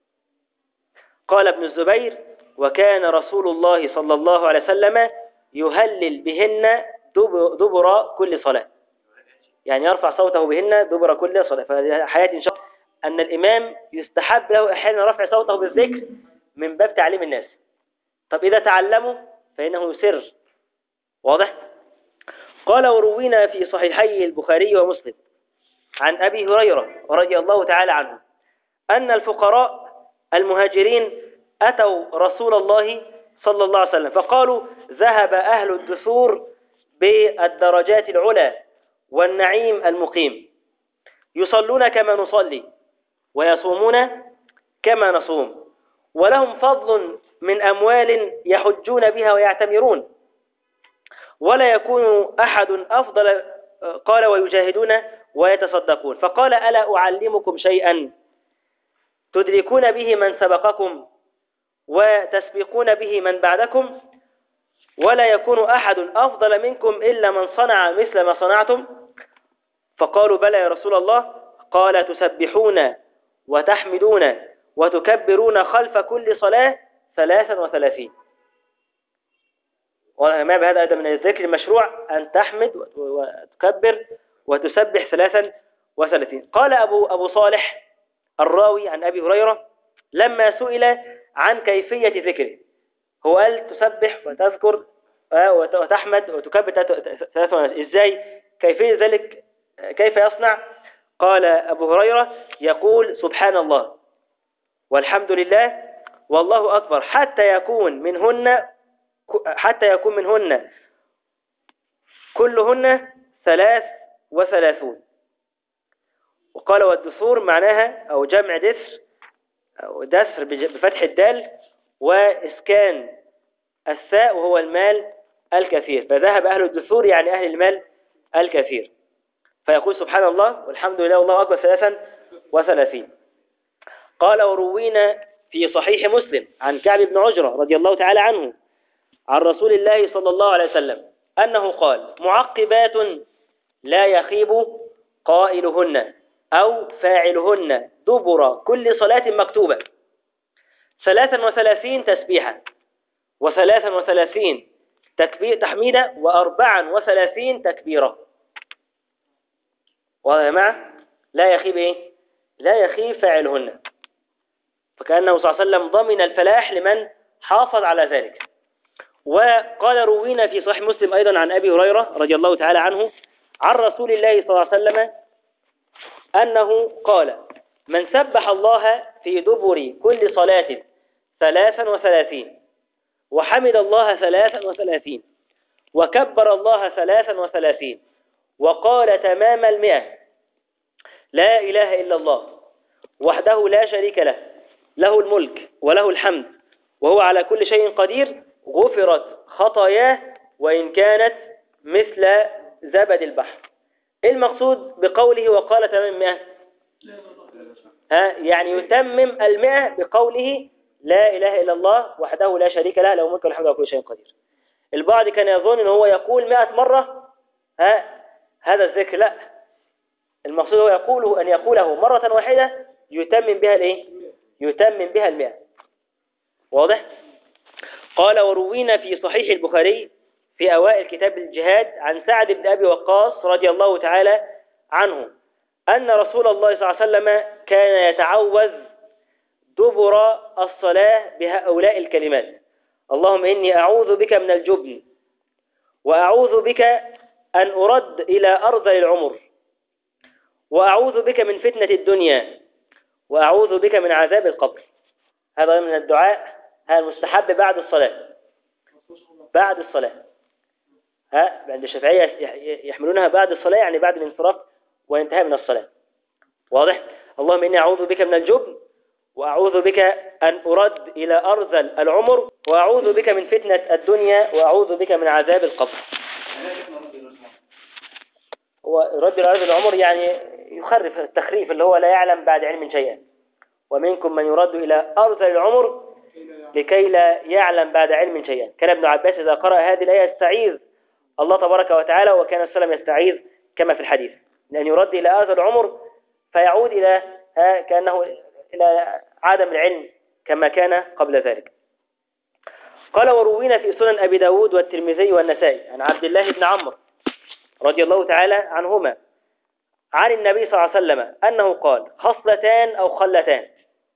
قال ابن الزبير: وكان رسول الله صلى الله عليه وسلم يهلل بهن دبر كل صلاة، يعني يرفع صوته بهن دبر كل صلاة. فهذه حياة إن شاء الله أن الإمام يستحب له أحيانا رفع صوته بالذكر من باب تعليم الناس. طب إذا تعلموا فإنه يسر. واضح؟ قال: وروينا في صحيحي البخاري ومسلم عن أبي هريرة رضي الله تعالى عنه أن الفقراء المهاجرين أتوا رسول الله صلى الله عليه وسلم فقالوا: ذهب أهل الدثور بالدرجات العلى والنعيم المقيم، يصلون كما نصلي ويصومون كما نصوم، ولهم فضل من أموال يحجون بها ويعتمرون، ولا يكون أحد أفضل. قال: ويجاهدون ويتصدقون. فقال: ألا أعلمكم شيئا تدركون به من سبقكم وتسبقون به من بعدكم، ولا يكون أحد أفضل منكم إلا من صنع مثل ما صنعتم؟ فقالوا: بلى يا رسول الله. قال: تسبحون وتحمدون وتكبرون خلف كل صلاة 33. وما بهذا أيضا من الذكر المشروع أن تحمد وتكبر وتسبح 33. قال أبو صالح الراوي عن أبي هريرة لما سئل عن كيفية ذكره، هو قال تسبح وتذكر وتحمد وتكبر 33، إزاي كيفية ذلك؟ كيف يصنع؟ قال أبو هريرة يقول: سبحان الله والحمد لله والله أكبر حتى يكون منهن كلهن 33 وثلاثون. وقال والدثور معناها أو جمع دثر أو دثر بفتح الدال وإسكان الثاء وهو المال الكثير، فذهب أهل الدثور يعني أهل المال الكثير. فيقول سبحان الله والحمد لله والله أكبر 33. قال وروينا في صحيح مسلم عن كعب بن عجرة رضي الله تعالى عنه عن رسول الله صلى الله عليه وسلم أنه قال معقبات لا يخيب قائلهن أو فاعلهن دبر كل صلاة مكتوبة 33 تسبيحة و33 تحميدة و34 تكبيرة. وهذا مع لا يخيب إيه؟ لا يخيب فاعلهن، فكأنه صلى الله عليه وسلم ضمن الفلاح لمن حافظ على ذلك. وقال روينا في صحيح مسلم أيضا عن أبي هريرة رضي الله تعالى عنه عن رسول الله صلى الله عليه وسلم أنه قال من سبح الله في دبر كل صلاة 33 وحمد الله 33 وكبر الله 33 وقال تمام 100 لا إله إلا الله وحده لا شريك له له الملك وله الحمد وهو على كل شيء قدير غفرت خطاياه وإن كانت مثل زبد البحر. المقصود بقوله وقال تمام 100 يعني يتمم 100 بقوله لا إله إلا الله وحده لا شريك له له الملك والحمد وعلى كل شيء قدير. البعض كان يظن أنه هو يقول 100 مرة هذا الذكر، لا، المقصود هو يقوله أن يقوله مرة واحدة يتمم بها الإيه؟ يتمم بها 100. واضح؟ قال وروينا في صحيح البخاري في أوائل كتاب الجهاد عن سعد بن أبي وقاص رضي الله تعالى عنه أن رسول الله صلى الله عليه وسلم كان يتعوذ دبر الصلاة بهؤلاء الكلمات: اللهم إني أعوذ بك من الجبن وأعوذ بك أن أرد إلى أرذل العمر وأعوذ بك من فتنة الدنيا وأعوذ بك من عذاب القبر. هذا من الدعاء المستحب بعد الصلاة. بعد الصلاة عند الشافعية يحملونها بعد الصلاة يعني بعد الانصراف وانتهاء من الصلاة. واضح؟ اللهم إني أعوذ بك من الجبن وأعوذ بك أن أرد إلى أرذل العمر وأعوذ بك من فتنة الدنيا وأعوذ بك من عذاب القبر. هو يرد إلى أرذل العمر يعني يخرف التخريف اللي هو لا يعلم بعد علم شيئا. ومنكم من يرد إلى أرذل العمر لكي لا يعلم بعد علم شيئا. كان ابن عباس إذا قرأ هذه الآية يستعيذ الله تبارك وتعالى، وكان السلام يستعيذ كما في الحديث لأن يرد إلى أرذل العمر فيعود إلى كأنه إلى عدم العلم كما كان قبل ذلك. قال وروينا في سنن أبي داود والترمذي والنسائي عن عبد الله بن عمرو رضي الله تعالى عنهما عن النبي صلى الله عليه وسلم أنه قال خصلتان أو خلتان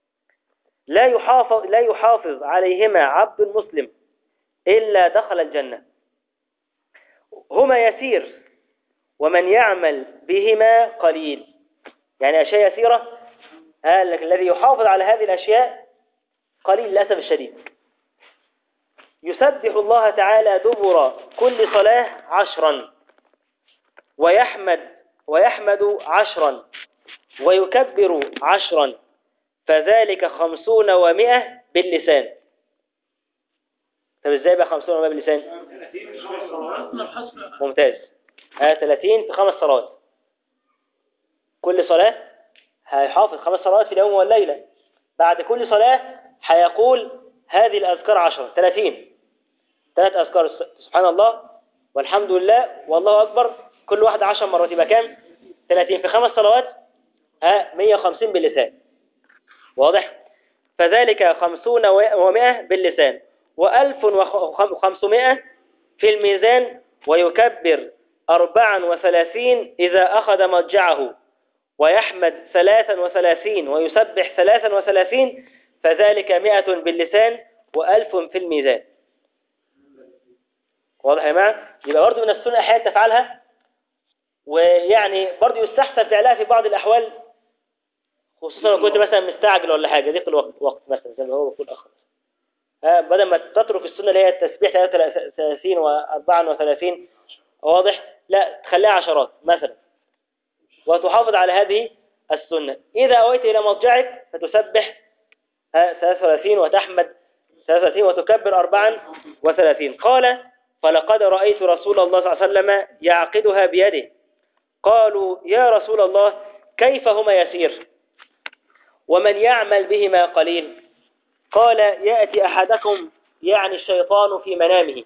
لا يحافظ عليهما عبد مسلم إلا دخل الجنة هما يسير ومن يعمل بهما قليل. يعني أشياء يسيرة الذي يحافظ على هذه الأشياء قليل للأسف الشديد. يسبح الله تعالى دبر كل صلاة 10 ويحمد 10 ويكبر 10 فذلك 50 و100 باللسان. طب ازاي بقى 50 و100 باللسان؟ ممتاز. 30 في 5 صلوات. كل صلاة هيحافظ 5 صلوات في اليوم والليلة. بعد كل صلاة هيقول هذه الأذكار 10 30 3 أذكار سبحان الله والحمد لله والله أكبر كل واحدة 10 مرات يبقى كام؟ 30 في 5 صلوات 150 باللسان. واضح؟ فذلك 50 و100 باللسان و1500 في الميزان ويكبر 34 إذا أخذ مضجعه ويحمد 33 ويسبح 33 فذلك 100 باللسان و1000 في الميزان. واضح يا جماعة؟ يبقى برضه من السنة أحيانا تفعلها، ويعني برضه يستحسن فعلها في بعض الأحوال خصوصا لو كنت مثلا مستعجل ولا حاجة ضيق الوقت مثلا زي ما هو بيقول أخر بدل ما تترك السنة اللي هي التسبيح 33 و34 واضح لا تخليها عشرات مثلا وتحافظ على هذه السنة. إذا أويت إلى مضجعك فتسبح 33 وتحمد 33 وتكبر 34. قال فلقد رأيت رسول الله صلى الله عليه وسلم يعقدها بيده. قالوا يا رسول الله كيف هما يسير ومن يعمل بهما قليل؟ قال يأتي أحدكم يعني الشيطان في منامه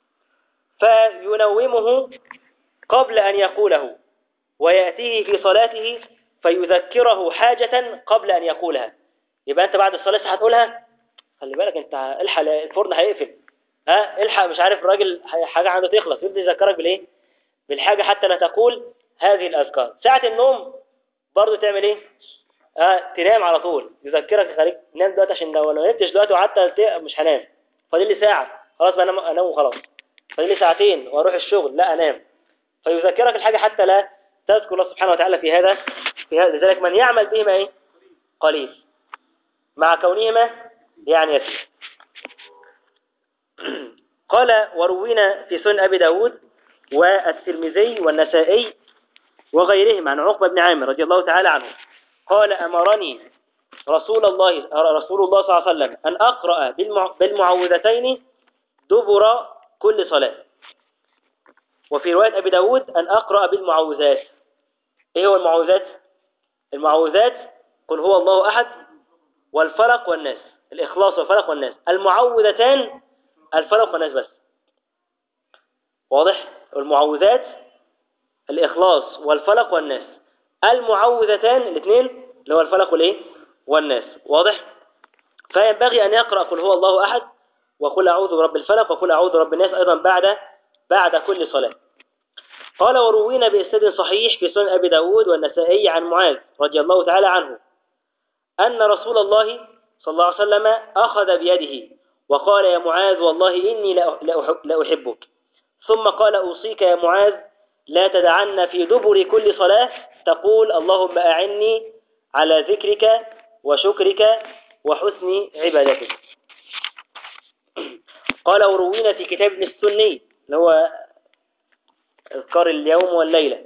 فينومه قبل أن يقوله، ويأتيه في صلاته فيذكره حاجة قبل أن يقولها. يبقى أنت بعد الصلاة هتقولها، خلي بالك أنت الحق الفرن هيقفل، الحق مش عارف الراجل حاجة عنده تخلص، يبدأ يذكرك بالإيه؟ بالحاجة حتى لا تقول هذه الأذكار. ساعة النوم برضو تعمل إيه؟ تنام على طول، يذكرك خليك نام دلوقتي عشان لو ما نمتش دلوقتي وقعدت مش هنام، فاضل لي ساعة خلاص بقى أنام وخلاص، فاضل لي ساعتين وأروح الشغل لا أنام، فيذكرك الحاجة حتى لا تذكر الله سبحانه وتعالى في هذا. لذلك من يعمل بهما إيه؟ قليل مع كونهما يعني يسير. قال وروينا في سنن أبي داود والترمذي والنسائي وغيرهم عن عقبة بن عامر رضي الله تعالى عنه قال أمرني رسول الله صلى الله عليه وسلم أن أقرأ بالمعوذتين دبر كل صلاة. وفي رواية أبي داود أن أقرأ بالمعوذات. إيه هو المعوذات؟ المعوذات قل هو الله أحد والفلق والناس، الإخلاص والفلق والناس. المعوذتان الفلق والناس بس، واضح؟ المعوذات الإخلاص والفلق والناس، المعوذتان الاثنين اللي هو الفلق والإيه؟ والناس، واضح؟ فينبغي أن يقرأ قل هو الله أحد وقل أعوذ برب الفلق وقل أعوذ برب الناس أيضا بعد كل صلاة. قال وروينا بإسناد صحيح في سنن أبي داود والنسائي عن معاذ رضي الله تعالى عنه أن رسول الله صلى الله عليه وسلم أخذ بيده وقال يا معاذ والله إني لأحبك، ثم قال أوصيك يا معاذ لا تدعن في دبر كل صلاة تقول اللهم أعني على ذكرك وشكرك وحسن عبادتك. قال وروينا في كتاب ابن السني اللي هو اذكار اليوم والليلة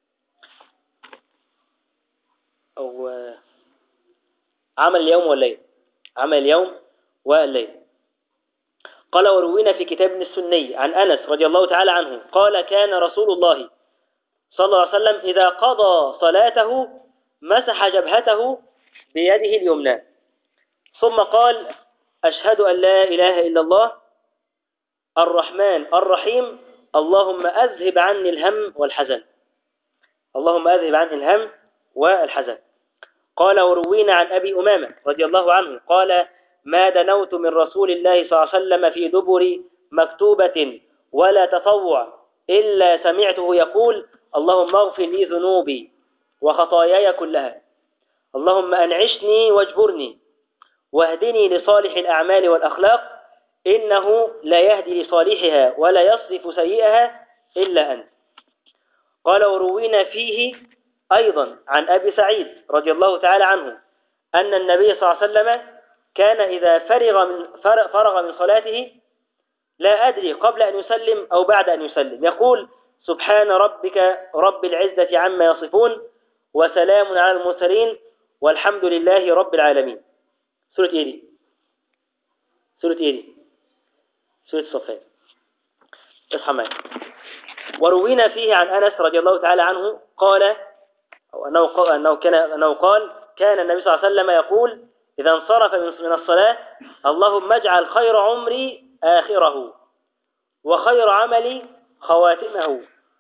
أو عمل اليوم والليل، عمل اليوم والليل. قال وروينا في كتاب ابن السني عن أنس رضي الله تعالى عنه قال كان رسول الله صلى الله عليه وسلم إذا قضى صلاته مسح جبهته بيده اليمنى ثم قال أشهد أن لا إله إلا الله الرحمن الرحيم اللهم أذهب عني الهم والحزن، اللهم أذهب عني الهم والحزن. قال وروينا عن أبي أمامة رضي الله عنه قال ما دنوت من رسول الله صلى الله عليه وسلم في دبر مكتوبة ولا تطوع إلا سمعته يقول اللهم اغفر لي ذنوبي وخطاياي كلها، اللهم أنعشني واجبرني واهدني لصالح الأعمال والأخلاق إنه لا يهدي لصالحها ولا يصرف سيئها إلا أنت. قال وروينا فيه أيضا عن أبي سعيد رضي الله تعالى عنه أن النبي صلى الله عليه وسلم كان إذا فرغ من صلاته لا أدري قبل أن يسلم أو بعد أن يسلم يقول سبحان ربك رب العزة عما يصفون وسلام على المرسلين والحمد لله رب العالمين. سورة إيه دي؟ سورة إيه دي؟ سورة الصفات. اصحى معي. وروينا فيه عن أنس رضي الله تعالى عنه قال أنه قال كان النبي صلى الله عليه وسلم يقول إذا انصرف من الصلاة اللهم اجعل خير عمري آخره وخير عملي خواتمه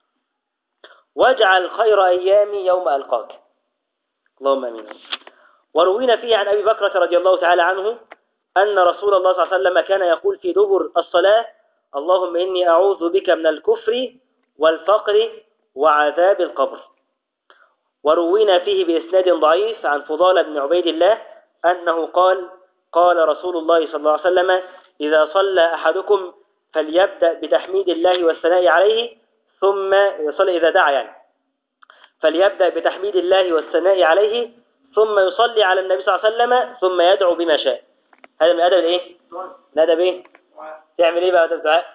واجعل خير أيامي يوم ألقاك اللهم آمين. وروينا فيه عن أبي بكرة رضي الله تعالى عنه أن رسول الله صلى الله عليه وسلم كان يقول في دبر الصلاة اللهم إني أعوذ بك من الكفر والفقر وعذاب القبر. وروينا فيه بإسناد ضعيف عن فضالة بن عبيد الله أنه قال قال رسول الله صلى الله عليه وسلم إذا صلى أحدكم فليبدأ بتحميد الله والثناء عليه ثم يصلي إذا دعا يعني فليبدأ بتحميد الله والثناء عليه ثم يصلي على النبي صلى الله عليه وسلم ثم يدعو بما شاء. هذا من أدب الإيه؟ من أدب إيه؟ تعمل إيه بقى أدب الدعاء؟